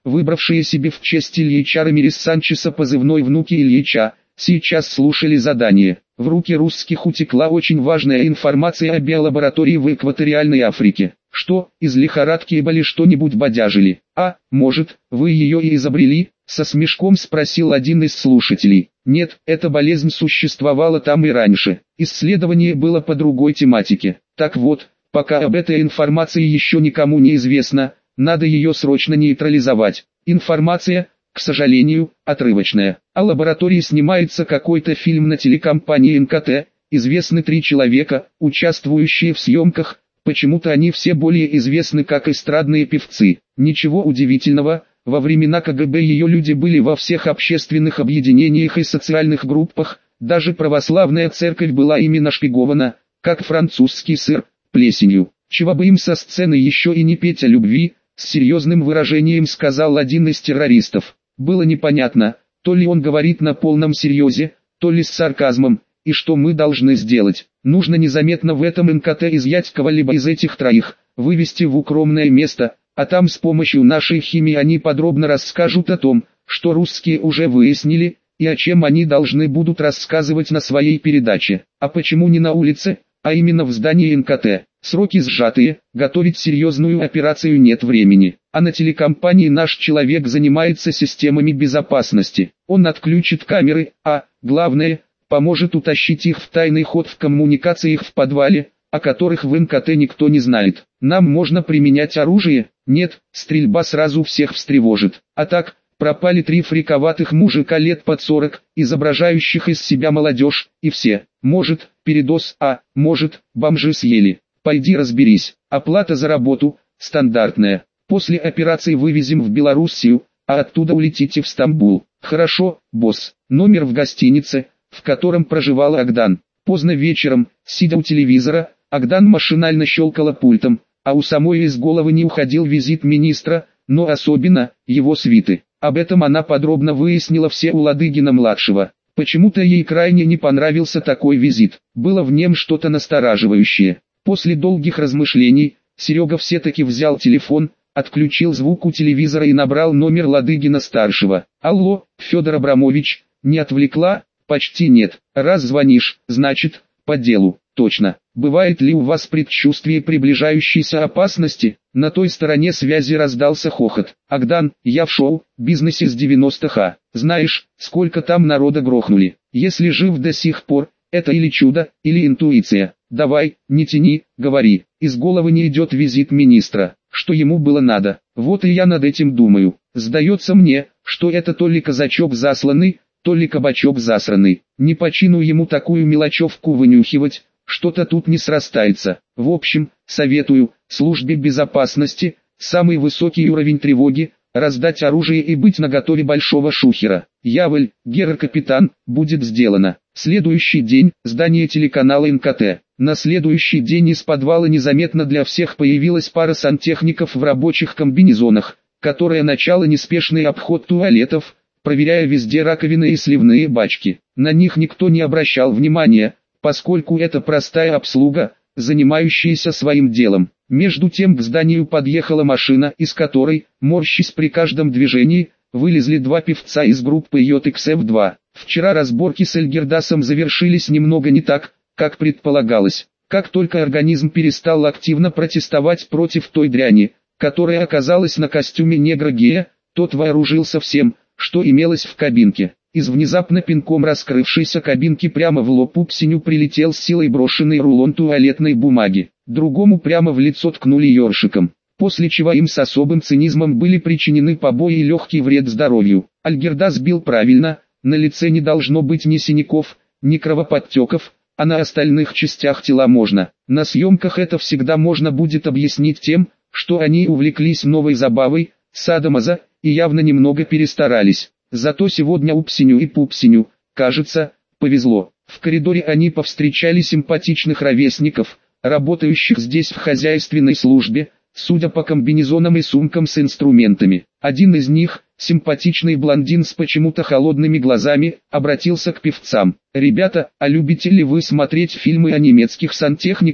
выбравшие себе в честь Ильича Рамирес Санчеса позывной «Внуки Ильича», сейчас слушали задание. В руки русских утекла очень важная информация о биолаборатории в экваториальной Африке. Что, из лихорадки Эболи что-нибудь бодяжили? А, может, вы ее и изобрели? Со смешком спросил один из слушателей. Нет, эта болезнь существовала там и раньше. Исследование было по другой тематике. Так вот, пока об этой информации еще никому не известно, надо ее срочно нейтрализовать. Информация, к сожалению, отрывочная. О лаборатории снимается какой-то фильм на телекомпании НКТ. Известны 3 человека, участвующие в съемках. Почему-то они все более известны как эстрадные певцы. Ничего удивительного, во времена КГБ ее люди были во всех общественных объединениях и социальных группах, даже православная церковь была ими нашпигована, как французский сыр, плесенью. Чего бы им со сцены еще и не петь о любви, с серьезным выражением сказал один из террористов. Было непонятно, то ли он говорит на полном серьезе, то ли с сарказмом. И что мы должны сделать? Нужно незаметно в этом НКТ изъять кого-либо из этих 3, вывести в укромное место, а там с помощью нашей химии они подробно расскажут о том, что русские уже выяснили, и о чем они должны будут рассказывать на своей передаче. А почему не на улице, а именно в здании НКТ? Сроки сжатые, готовить серьезную операцию нет времени. А на телекомпании наш человек занимается системами безопасности. Он отключит камеры, а, главное, поможет утащить их в тайный ход в коммуникациях в подвале, о которых в НКТ никто не знает. Нам можно применять оружие? Нет, стрельба сразу всех встревожит. А так, пропали 3 фриковатых мужика лет под 40, изображающих из себя молодежь, и все. Может, передоз, а, может, бомжи съели. Пойди разберись. Оплата за работу, стандартная. После операции вывезем в Белоруссию, а оттуда улетите в Стамбул. Хорошо, босс. Номер в гостинице, в котором проживал Агдан. Поздно вечером, сидя у телевизора, Агдан машинально щелкала пультом, а у самой из головы не уходил визит министра, но особенно, его свиты. Об этом она подробно выяснила все у Ладыгина-младшего. Почему-то ей крайне не понравился такой визит. Было в нем что-то настораживающее. После долгих размышлений, Серега все-таки взял телефон, отключил звук у телевизора и набрал номер Ладыгина-старшего. «Алло, Федор Абрамович, не отвлекла?» «Почти нет. Раз звонишь, значит, по делу». «Точно. Бывает ли у вас предчувствие приближающейся опасности?» На той стороне связи раздался хохот. «Агдан, я в шоу-бизнесе с 90-х. Знаешь, сколько там народа грохнули. Если жив до сих пор, это или чудо, или интуиция. Давай, не тяни, говори». Из головы не идет визит министра. Что ему было надо? Вот и я над этим думаю. Сдается мне, что это то ли казачок засланный, то ли кабачок засранный. Не по чину ему такую мелочевку вынюхивать, что-то тут не срастается. В общем, советую, службе безопасности, самый высокий уровень тревоги, раздать оружие и быть наготове большого шухера. Яволь, герр-капитан, будет сделано. Следующий день, здание телеканала НКТ. На следующий день из подвала незаметно для всех появилась пара сантехников в рабочих комбинезонах, которая начала неспешный обход туалетов, проверяя везде раковины и сливные бачки. На них никто не обращал внимания, поскольку это простая обслуга, занимающаяся своим делом. Между тем к зданию подъехала машина, из которой, морщась при каждом движении, вылезли 2 певца из группы YXF2. Вчера разборки с Эльгердасом завершились немного не так, как предполагалось. Как только организм перестал активно протестовать против той дряни, которая оказалась на костюме негра-гея, тот вооружился всем, что имелось в кабинке. Из внезапно пинком раскрывшейся кабинки прямо в лоб Упсеню прилетел с силой брошенный рулон туалетной бумаги. Другому прямо в лицо ткнули ёршиком. После чего им с особым цинизмом были причинены побои и легкий вред здоровью. Альгердас бил правильно, на лице не должно быть ни синяков, ни кровоподтеков, а на остальных частях тела можно. На съемках это всегда можно будет объяснить тем, что они увлеклись новой забавой, садомазо, и явно немного перестарались. Зато сегодня Упсеню и Пупсеню, кажется, повезло. В коридоре они повстречали симпатичных ровесников, работающих здесь в хозяйственной службе, судя по комбинезонам и сумкам с инструментами. Один из них, симпатичный блондин с почему-то холодными глазами, обратился к певцам. «Ребята, а любите ли вы смотреть фильмы о немецких сантехниках?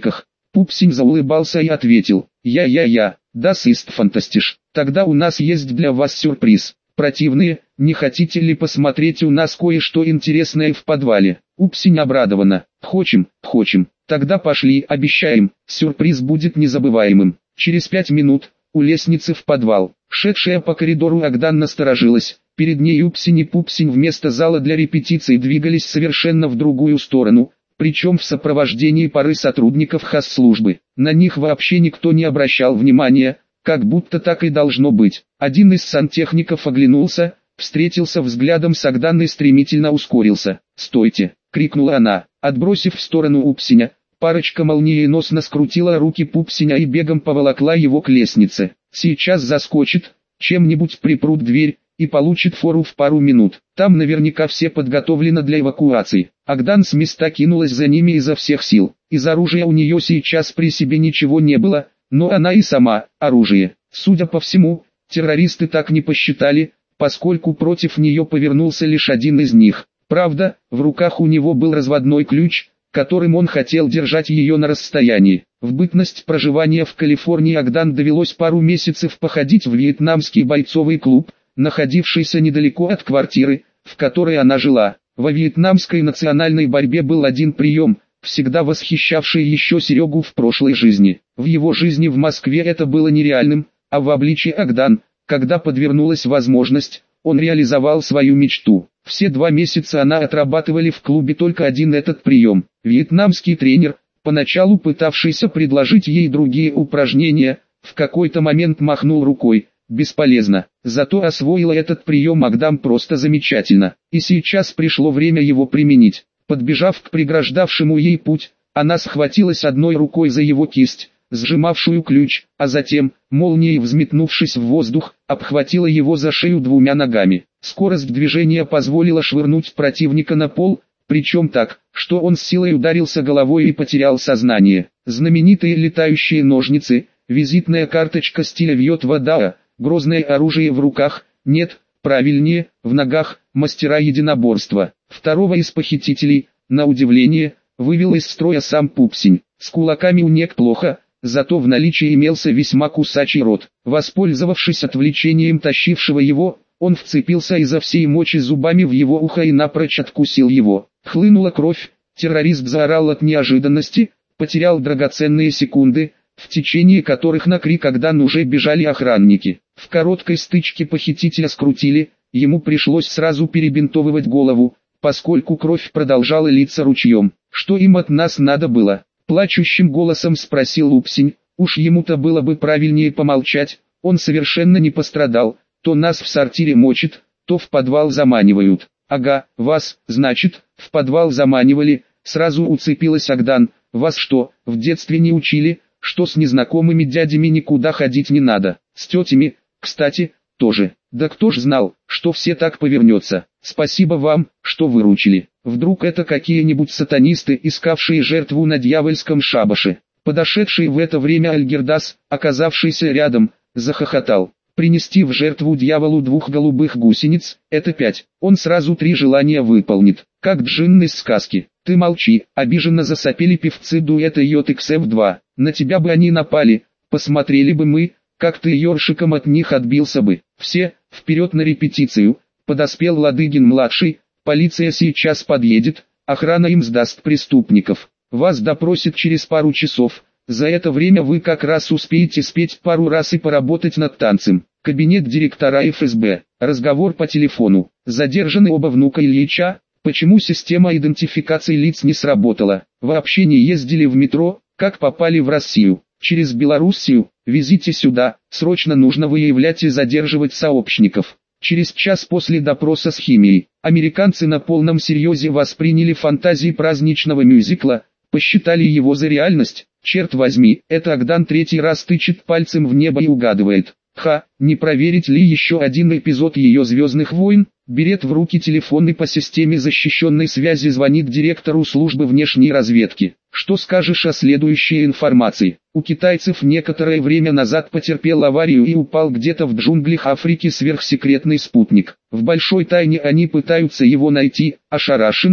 Пупсень заулыбался и ответил: «Я, das ist fantastisch. Тогда у нас есть для вас сюрприз. Противные, не хотите ли посмотреть у нас кое-что интересное в подвале?» Упсень обрадованно: «Хочем. Тогда пошли, обещаем, сюрприз будет незабываемым». Через 5 минут, у лестницы в подвал, шедшая по коридору Агдан насторожилась. Перед ней Упсень и Пупсень вместо зала для репетиций двигались совершенно в другую сторону, причем в сопровождении пары сотрудников хозслужбы. На них вообще никто не обращал внимания, как будто так и должно быть. Один из сантехников оглянулся, встретился взглядом с Агдан и стремительно ускорился. «Стойте!» — крикнула она, отбросив в сторону Упсеня. Парочка молниеносно скрутила руки Пупсеня и бегом поволокла его к лестнице. «Сейчас заскочит, чем-нибудь припрут дверь и получит фору в пару минут. Там наверняка все подготовлено для эвакуации». Агдан с места кинулась за ними изо всех сил. Из оружия у нее сейчас при себе ничего не было, но она и сама оружие. Судя по всему, террористы так не посчитали, поскольку против нее повернулся лишь один из них. Правда, в руках у него был разводной ключ, которым он хотел держать ее на расстоянии. В бытность проживания в Калифорнии Агдан довелось пару месяцев походить в вьетнамский бойцовый клуб, находившийся недалеко от квартиры, в которой она жила. Во вьетнамской национальной борьбе был один прием, всегда восхищавший еще Серегу в прошлой жизни. В его жизни в Москве это было нереальным, а в обличье Агдан, когда подвернулась возможность, он реализовал свою мечту. Все 2 месяца она отрабатывали в клубе только один этот прием. Вьетнамский тренер, поначалу пытавшийся предложить ей другие упражнения, в какой-то момент махнул рукой: «Бесполезно». Зато освоила этот прием Агдан просто замечательно. И сейчас пришло время его применить. Подбежав к преграждавшему ей путь, она схватилась одной рукой за его кисть, сжимавшую ключ, а затем, молнией взметнувшись в воздух, обхватила его за шею 2 ногами. Скорость движения позволила швырнуть противника на пол, причем так, что он с силой ударился головой и потерял сознание. Знаменитые летающие ножницы, визитная карточка стиля Вьетва Дао, грозное оружие в руках, нет, правильнее, в ногах, мастера единоборства. Второго из похитителей, на удивление, вывел из строя сам Пупсень. С кулаками у нег плохо, зато в наличии имелся весьма кусачий рот. Воспользовавшись отвлечением тащившего его, он вцепился изо всей мочи зубами в его ухо и напрочь откусил его. Хлынула кровь, террорист заорал от неожиданности, потерял драгоценные секунды, в течение которых на крик Агдан уже бежали охранники. В короткой стычке похитителя скрутили, ему пришлось сразу перебинтовывать голову, поскольку кровь продолжала литься ручьем. «Что им от нас надо было?» — плачущим голосом спросил Упсень. Уж ему-то было бы правильнее помолчать, он совершенно не пострадал. То нас в сортире мочит, то в подвал заманивают. «Ага, вас, значит, в подвал заманивали», — сразу уцепилась Агдан. «Вас что, в детстве не учили, что с незнакомыми дядями никуда ходить не надо? С тетями, кстати, тоже. Да кто ж знал, что все так повернется. Спасибо вам, что выручили. Вдруг это какие-нибудь сатанисты, искавшие жертву на дьявольском шабаше». Подошедший в это время Альгердас, оказавшийся рядом, захохотал. Принести в жертву дьяволу 2 голубых гусениц – это 5. Он сразу 3 желания выполнит, как джинн из сказки. «Ты молчи», – обиженно засопели певцы дуэта YXF2. «На тебя бы они напали, посмотрели бы мы, как ты ёршиком от них отбился бы». Все, вперед на репетицию. Подоспел Ладыгин-младший, полиция сейчас подъедет, охрана им сдаст преступников. Вас допросят через пару часов. За это время вы как раз успеете спеть пару раз и поработать над танцем. Кабинет директора ФСБ. Разговор по телефону. Задержаны оба внука Ильича. Почему система идентификации лиц не сработала? Вообще не ездили в метро, как попали в Россию? Через Белоруссию? Везите сюда, срочно нужно выявлять и задерживать сообщников. Через час после допроса с химией, американцы на полном серьезе восприняли фантазии праздничного мюзикла, посчитали его за реальность. Черт возьми, это Агдан 3-й раз тычет пальцем в небо и угадывает. Не проверить ли еще один эпизод ее «Звездных войн»? Берет в руки телефон и по системе защищенной связи звонит директору службы внешней разведки. Что скажешь о следующей информации? У китайцев некоторое время назад потерпел аварию и упал где-то в джунглях Африки сверхсекретный спутник. В большой тайне они пытаются его найти. Ошарашенно,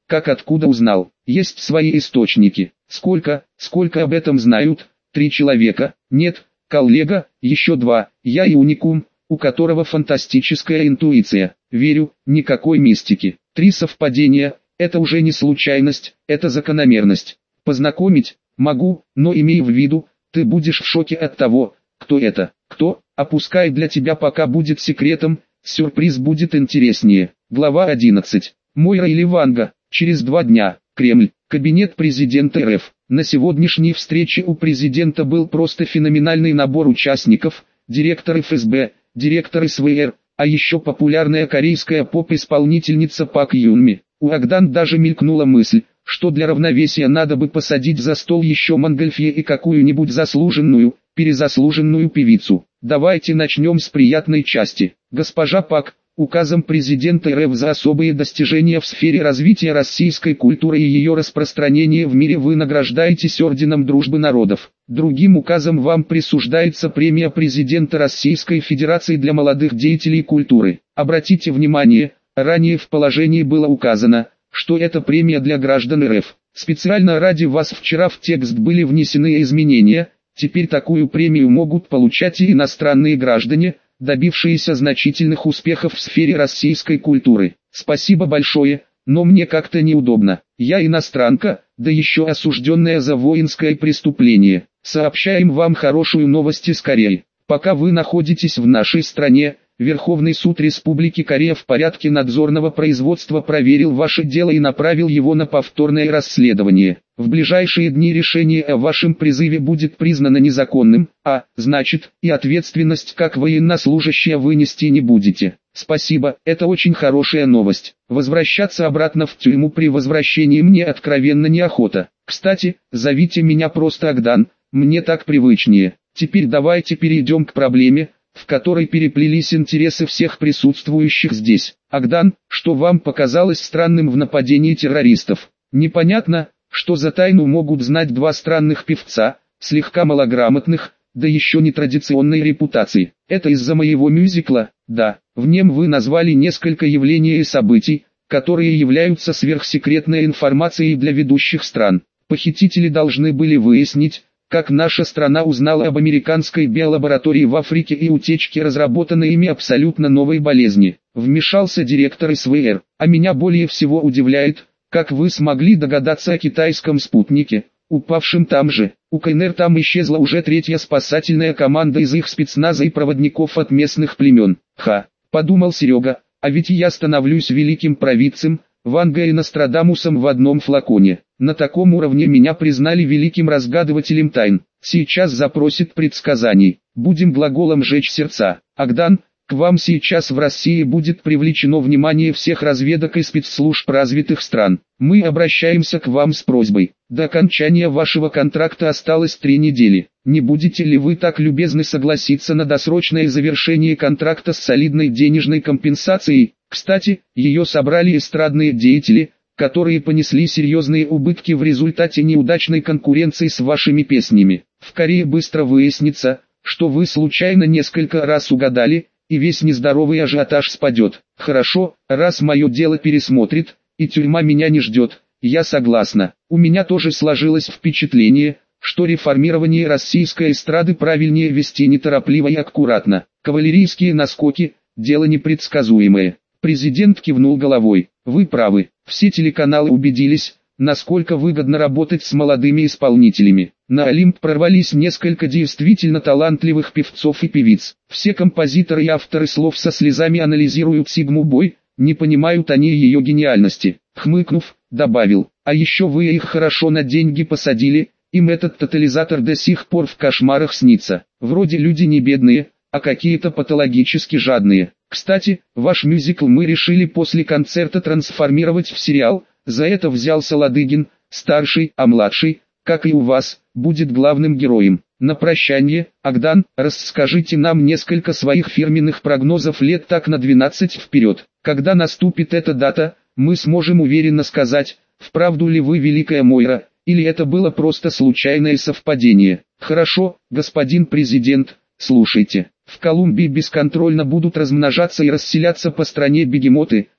Как откуда узнал? Есть свои источники. Сколько об этом знают? 3 человека. Нет, коллега, еще 2. Я и уникум, у которого фантастическая интуиция. Верю, никакой мистики. 3 совпадения, это уже не случайность, это закономерность. Познакомить могу, но имей в виду, ты будешь в шоке от того, кто это. Кто? Опускай, для тебя пока будет секретом, сюрприз будет интереснее. Глава 11. Мойра или Ванга. Через 2 дня. Кремль. Кабинет президента РФ. На сегодняшней встрече у президента был просто феноменальный набор участников: директор ФСБ, директор СВР, а еще популярная корейская поп-исполнительница Пак Юнми. У Агдан даже мелькнула мысль, что для равновесия надо бы посадить за стол еще Монгольфье и какую-нибудь заслуженную, перезаслуженную певицу. Давайте начнем с приятной части. Госпожа Пак, указом президента РФ за особые достижения в сфере развития российской культуры и ее распространения в мире вы награждаетесь орденом Дружбы народов. Другим указом вам присуждается премия президента Российской Федерации для молодых деятелей культуры. Обратите внимание, ранее в положении было указано, что это премия для граждан РФ. Специально ради вас вчера в текст были внесены изменения, теперь такую премию могут получать и иностранные граждане, добившиеся значительных успехов в сфере российской культуры. Спасибо большое, но мне как-то неудобно. Я иностранка, да еще осужденная за воинское преступление. Сообщаем вам хорошую новость из Кореи. Пока вы находитесь в нашей стране, Верховный суд Республики Корея в порядке надзорного производства проверил ваше дело и направил его на повторное расследование. В ближайшие дни решение о вашем призыве будет признано незаконным, а, значит, и ответственность как военнослужащие вы нести не будете. Спасибо, это очень хорошая новость. Возвращаться обратно в тюрьму при возвращении мне откровенно неохота. Кстати, зовите меня просто Агдан, мне так привычнее. Теперь давайте перейдем к проблеме, в которой переплелись интересы всех присутствующих здесь. Агдан, что вам показалось странным в нападении террористов? Непонятно, что за тайну могут знать 2 странных певца, слегка малограмотных, да еще нетрадиционной репутации. Это из-за моего мюзикла? Да, в нем вы назвали несколько явлений и событий, которые являются сверхсекретной информацией для ведущих стран. Похитители должны были выяснить, как наша страна узнала об американской биолаборатории в Африке и утечке разработанной ими абсолютно новой болезни. Вмешался директор СВР. А меня более всего удивляет, как вы смогли догадаться о китайском спутнике, упавшем там же. У КНР там исчезла уже 3-я спасательная команда из их спецназа и проводников от местных племен. Подумал Серега, а ведь я становлюсь великим провидцем, Ванга и Нострадамусом в одном флаконе. На таком уровне меня признали великим разгадывателем тайн. Сейчас запросит предсказаний. Будем глаголом жечь сердца. Агдан, к вам сейчас в России будет привлечено внимание всех разведок и спецслужб развитых стран. Мы обращаемся к вам с просьбой. До окончания вашего контракта осталось 3 недели. Не будете ли вы так любезны согласиться на досрочное завершение контракта с солидной денежной компенсацией? Кстати, ее собрали эстрадные деятели, которые понесли серьезные убытки в результате неудачной конкуренции с вашими песнями. В Корее быстро выяснится, что вы случайно несколько раз угадали, и весь нездоровый ажиотаж спадет. Хорошо, раз мое дело пересмотрит, и тюрьма меня не ждет, я согласна. У меня тоже сложилось впечатление, что реформирование российской эстрады правильнее вести неторопливо и аккуратно. Кавалерийские наскоки – дело непредсказуемое. Президент кивнул головой. Вы правы, все телеканалы убедились, насколько выгодно работать с молодыми исполнителями. На Олимп прорвались несколько действительно талантливых певцов и певиц. Все композиторы и авторы слов со слезами анализируют Сигму Бой, не понимают они ее гениальности. Хмыкнув, добавил, а еще вы их хорошо на деньги посадили, им этот тотализатор до сих пор в кошмарах снится. Вроде люди не бедные, а какие-то патологически жадные. Кстати, ваш мюзикл мы решили после концерта трансформировать в сериал, за это взялся Ладыгин, старший, а младший, как и у вас, будет главным героем. На прощание, Агдан, расскажите нам несколько своих фирменных прогнозов лет так на 12 вперед. Когда наступит эта дата, мы сможем уверенно сказать, вправду ли вы великая Мойра, или это было просто случайное совпадение. Хорошо, господин президент, слушайте. В Колумбии бесконтрольно будут размножаться и расселяться по стране бегемоты,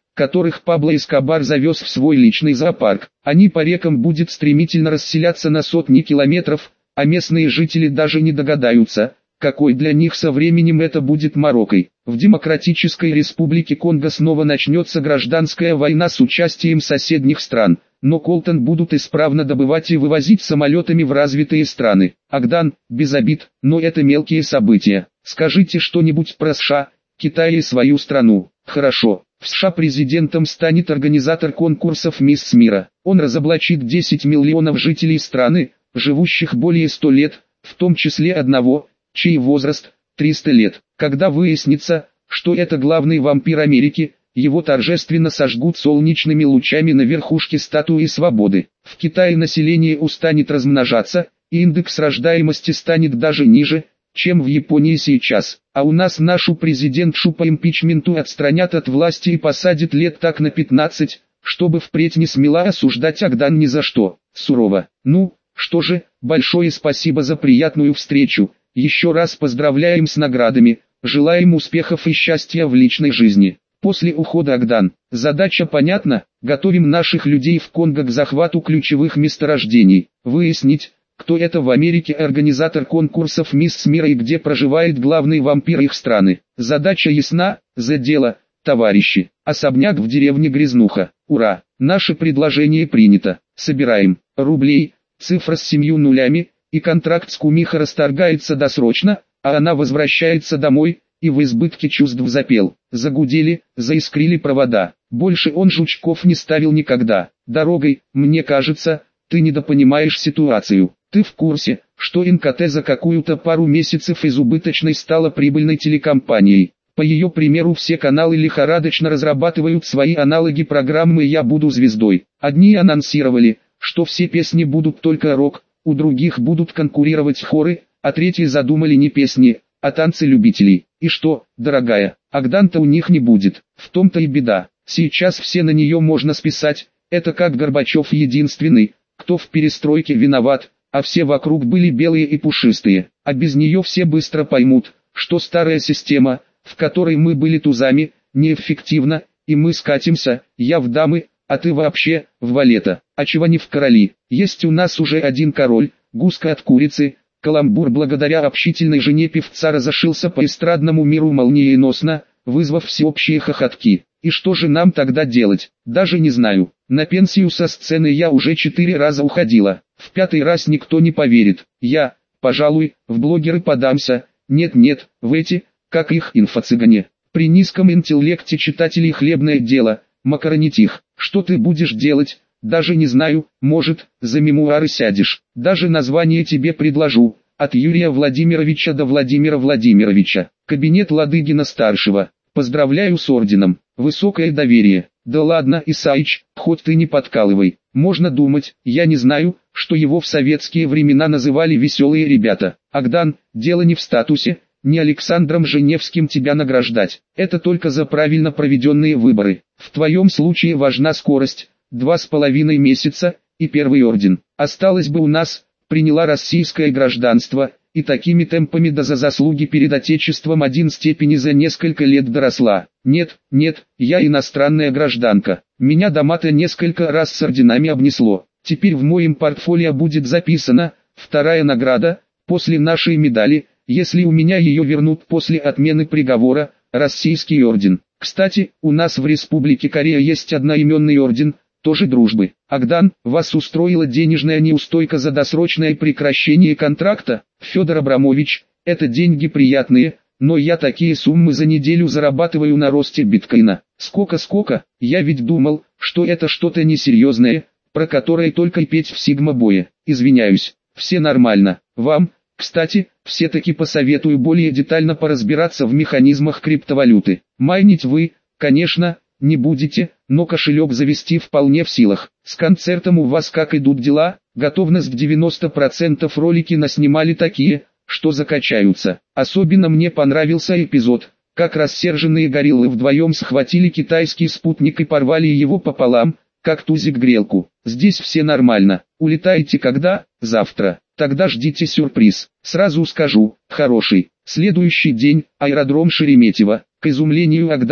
которых Пабло Эскобар завез в свой личный зоопарк. Они по рекам будут стремительно расселяться на сотни километров, а местные жители даже не догадаются, какой для них со временем это будет морокой. В Демократической Республике Конго снова начнется гражданская война с участием соседних стран, но колтан будут исправно добывать и вывозить самолетами в развитые страны. Агдан, без обид, но это мелкие события. Скажите что-нибудь про США, Китай и свою страну. Хорошо. В США президентом станет организатор конкурсов «Мисс Мира». Он разоблачит 10 миллионов жителей страны, живущих более 100 лет, в том числе одного, чей возраст – 300 лет. Когда выяснится, что это главный вампир Америки, его торжественно сожгут солнечными лучами на верхушке статуи свободы. В Китае население устанет размножаться, и индекс рождаемости станет даже ниже, чем в Японии сейчас. А у нас нашу президентшу по импичменту отстранят от власти и посадят лет так на 15, чтобы впредь не смела осуждать Агдан ни за что. Сурово. Ну, что же, большое спасибо за приятную встречу. Еще раз поздравляем с наградами, желаем успехов и счастья в личной жизни. После ухода Агдан, задача понятна, готовим наших людей в Конго к захвату ключевых месторождений, выяснить, кто это в Америке организатор конкурсов «Мисс Мира» и где проживает главный вампир их страны. Задача ясна, за дело, товарищи. Особняк в деревне Грязнуха. Ура! Наше предложение принято. Собираем. Рублей, цифра с 7 нулями, и контракт с кумиха расторгается досрочно, а она возвращается домой, и в избытке чувств запел. Загудели, заискрили провода. Больше он жучков не ставил никогда. Дорогой, мне кажется, ты недопонимаешь ситуацию. Ты в курсе, что НКТ за какую-то пару месяцев из убыточной стала прибыльной телекомпанией. По ее примеру все каналы лихорадочно разрабатывают свои аналоги программы «Я буду звездой». Одни анонсировали, что все песни будут только рок, у других будут конкурировать хоры, а третьи задумали не песни, а танцы любителей. И что, дорогая, Агдан-то у них не будет. В том-то и беда. Сейчас все на нее можно списать. Это как Горбачев единственный, кто в перестройке виноват, а все вокруг были белые и пушистые. А без нее все быстро поймут, что старая система, в которой мы были тузами, неэффективна, и мы скатимся, я в дамы, а ты вообще, в валета. А чего не в короли? Есть у нас уже один король, гуска от курицы. Каламбур благодаря общительной жене певца разошился по эстрадному миру молниеносно, вызвав всеобщие хохотки. И что же нам тогда делать? Даже не знаю. На пенсию со сцены я уже 4 раза уходила. В 5-й раз никто не поверит. Я, пожалуй, в блогеры подамся. Нет-нет, в эти, как их, инфо-цыгане. При низком интеллекте читателей хлебное дело, макаронить их. Что ты будешь делать? Даже не знаю, может, за мемуары сядешь. Даже название тебе предложу. От Юрия Владимировича до Владимира Владимировича. Кабинет Ладыгина-старшего. Поздравляю с орденом. Высокое доверие. Да ладно, Исаич, хоть ты не подкалывай. Можно думать, я не знаю, что его в советские времена называли веселые ребята. Агдан, дело не в статусе, не Александром Женевским тебя награждать. Это только за правильно проведенные выборы. В твоем случае важна скорость. 2,5 месяца, и первый орден. Осталось бы у нас, приняла российское гражданство, и такими темпами да за заслуги перед Отечеством 1 степени за несколько лет доросла. Нет, я иностранная гражданка. Меня дома-то несколько раз с орденами обнесло. Теперь в моем портфолио будет записано, 2-я награда, после нашей медали, если у меня ее вернут после отмены приговора, российский орден. Кстати, у нас в Республике Корея есть одноименный орден, тоже дружбы. Агдан, вас устроила денежная неустойка за досрочное прекращение контракта? Федор Абрамович, это деньги приятные, но я такие суммы за неделю зарабатываю на росте биткоина. Сколько? Я ведь думал, что это что-то несерьезное, про которое только и петь в сигма-бое. Извиняюсь, все нормально. Вам, кстати, все-таки посоветую более детально поразбираться в механизмах криптовалюты. Майнить вы, конечно, не будете, но кошелек завести вполне в силах. С концертом у вас как идут дела? Готовность в 90%, ролики наснимали такие, что закачаются. Особенно мне понравился эпизод, как рассерженные гориллы вдвоем схватили китайский спутник и порвали его пополам, как тузик грелку. Здесь все нормально. Улетаете когда? Завтра. Тогда ждите сюрприз. Сразу скажу, хороший. Следующий день, аэродром Шереметьево. К изумлению Агдан,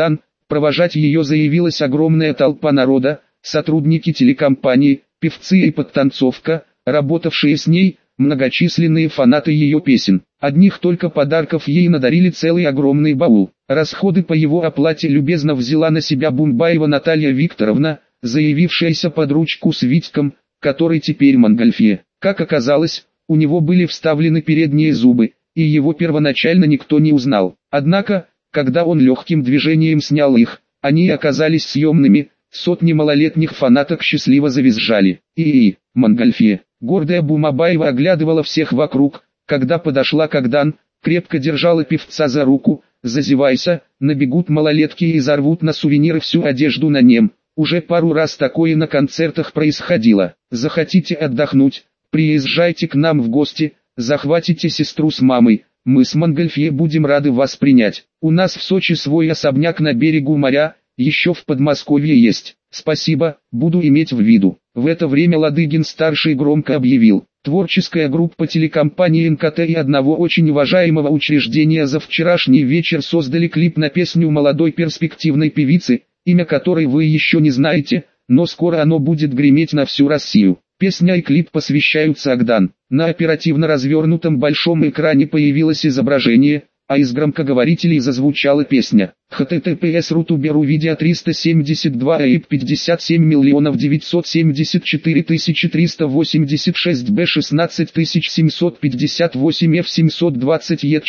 Провожать ее заявилась огромная толпа народа, сотрудники телекомпании, певцы и подтанцовка, работавшие с ней, многочисленные фанаты ее песен. Одних только подарков ей надарили целый огромный баул. Расходы по его оплате любезно взяла на себя Бумбаева Наталья Викторовна, заявившаяся под ручку с Витьком, который теперь Монгольфье. Как оказалось, у него были вставлены передние зубы, и его первоначально никто не узнал. Однако, когда он легким движением снял их, они оказались съемными, сотни малолетних фанаток счастливо завизжали. Монгольфье. Гордая Бумабаева оглядывала всех вокруг, когда подошла к Агдан, крепко держала певца за руку, зазевайся, набегут малолетки и изорвут на сувениры всю одежду на нем. Уже пару раз такое на концертах происходило. Захотите отдохнуть, приезжайте к нам в гости, захватите сестру с мамой, мы с Монгольфье будем рады вас принять. У нас в Сочи свой особняк на берегу моря, еще в Подмосковье есть. Спасибо, буду иметь в виду. В это время Ладыгин-старший громко объявил: творческая группа телекомпании НКТ и одного очень уважаемого учреждения за вчерашний вечер создали клип на песню молодой перспективной певицы, имя которой вы еще не знаете, но скоро оно будет греметь на всю Россию. Песня и клип посвящаются Агдан. На оперативно развернутом большом экране появилось изображение, а из громкоговорителей зазвучала песня. https://rutube.ru видео 372 AIP 57 974 386 B 16758 F 720 E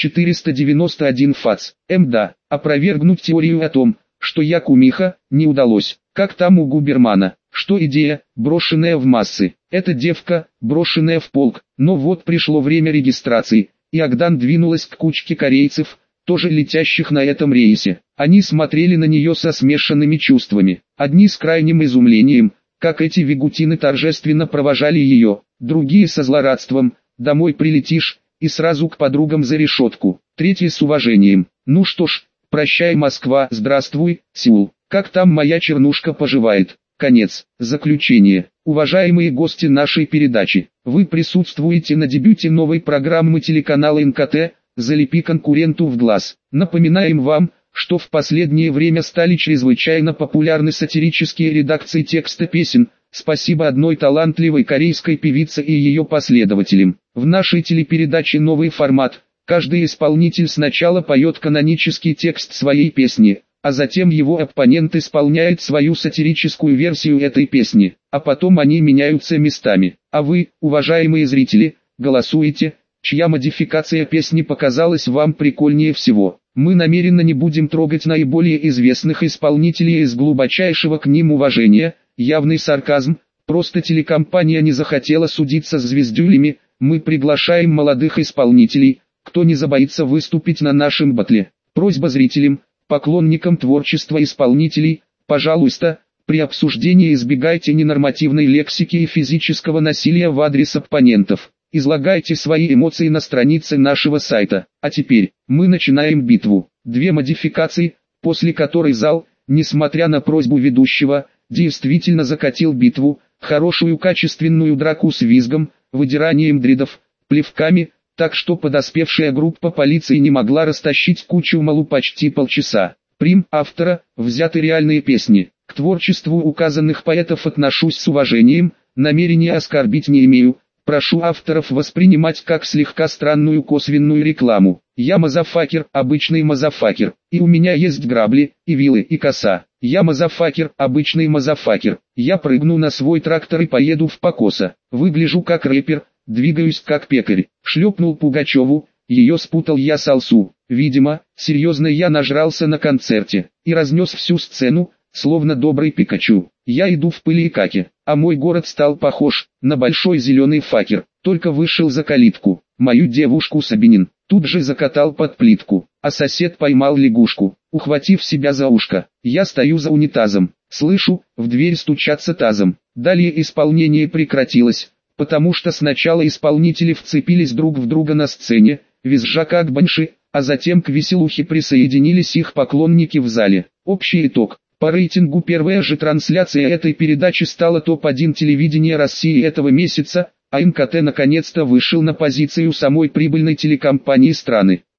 491 ФАЦ. Да, опровергнуть теорию о том, что я кумиха, не удалось. Как там у Губермана, что идея, брошенная в массы, эта девка, брошенная в полк. Но вот пришло время регистрации, и Агдан двинулась к кучке корейцев, тоже летящих на этом рейсе. Они смотрели на нее со смешанными чувствами. Одни с крайним изумлением, как эти вигутины торжественно провожали ее, другие со злорадством: домой прилетишь, и сразу к подругам за решетку. Третьи с уважением: ну что ж, прощай, Москва, здравствуй, Сеул, как там моя чернушка поживает. Конец. Заключение. Уважаемые гости нашей передачи, вы присутствуете на дебюте новой программы телеканала НКТ «Залепи конкуренту в глаз». Напоминаем вам, что в последнее время стали чрезвычайно популярны сатирические редакции текста песен, спасибо одной талантливой корейской певице и ее последователям. В нашей телепередаче новый формат. Каждый исполнитель сначала поет канонический текст своей песни, а затем его оппонент исполняет свою сатирическую версию этой песни, а потом они меняются местами. А вы, уважаемые зрители, голосуете, чья модификация песни показалась вам прикольнее всего. Мы намеренно не будем трогать наиболее известных исполнителей из глубочайшего к ним уважения, явный сарказм, просто телекомпания не захотела судиться с звездюлями, мы приглашаем молодых исполнителей, кто не забоится выступить на нашем батле. Просьба зрителям, поклонникам творчества исполнителей, пожалуйста, при обсуждении избегайте ненормативной лексики и физического насилия в адрес оппонентов. Излагайте свои эмоции на странице нашего сайта. А теперь, мы начинаем битву. Две модификации, после которой зал, несмотря на просьбу ведущего, действительно закатил битву, хорошую качественную драку с визгом, выдиранием дредов, плевками, так что подоспевшая группа полиции не могла растащить кучу малу почти полчаса. Прим. Автора, взяты реальные песни. К творчеству указанных поэтов отношусь с уважением, намерения оскорбить не имею. Прошу авторов воспринимать как слегка странную косвенную рекламу. Я мазафакер, обычный мазафакер, и у меня есть грабли, и вилы, и коса. Я мазафакер, обычный мазафакер. Я прыгну на свой трактор и поеду в покоса. Выгляжу как рэпер, двигаюсь как пекарь. Шлепнул Пугачеву, ее спутал я с Алсу. Видимо, серьезно я нажрался на концерте и разнес всю сцену, словно добрый Пикачу. Я иду в пыли и каке, а мой город стал похож на большой зеленый факер. Только вышел за калитку, мою девушку Сабинин тут же закатал под плитку, а сосед поймал лягушку, ухватив себя за ушко. Я стою за унитазом, слышу, в дверь стучатся тазом. Далее исполнение прекратилось, потому что сначала исполнители вцепились друг в друга на сцене, визжа как банши, а затем к веселухе присоединились их поклонники в зале. Общий итог. По рейтингу первая же трансляция этой передачи стала топ-1 телевидения России этого месяца, а НКТ наконец-то вышел на позицию самой прибыльной телекомпании страны.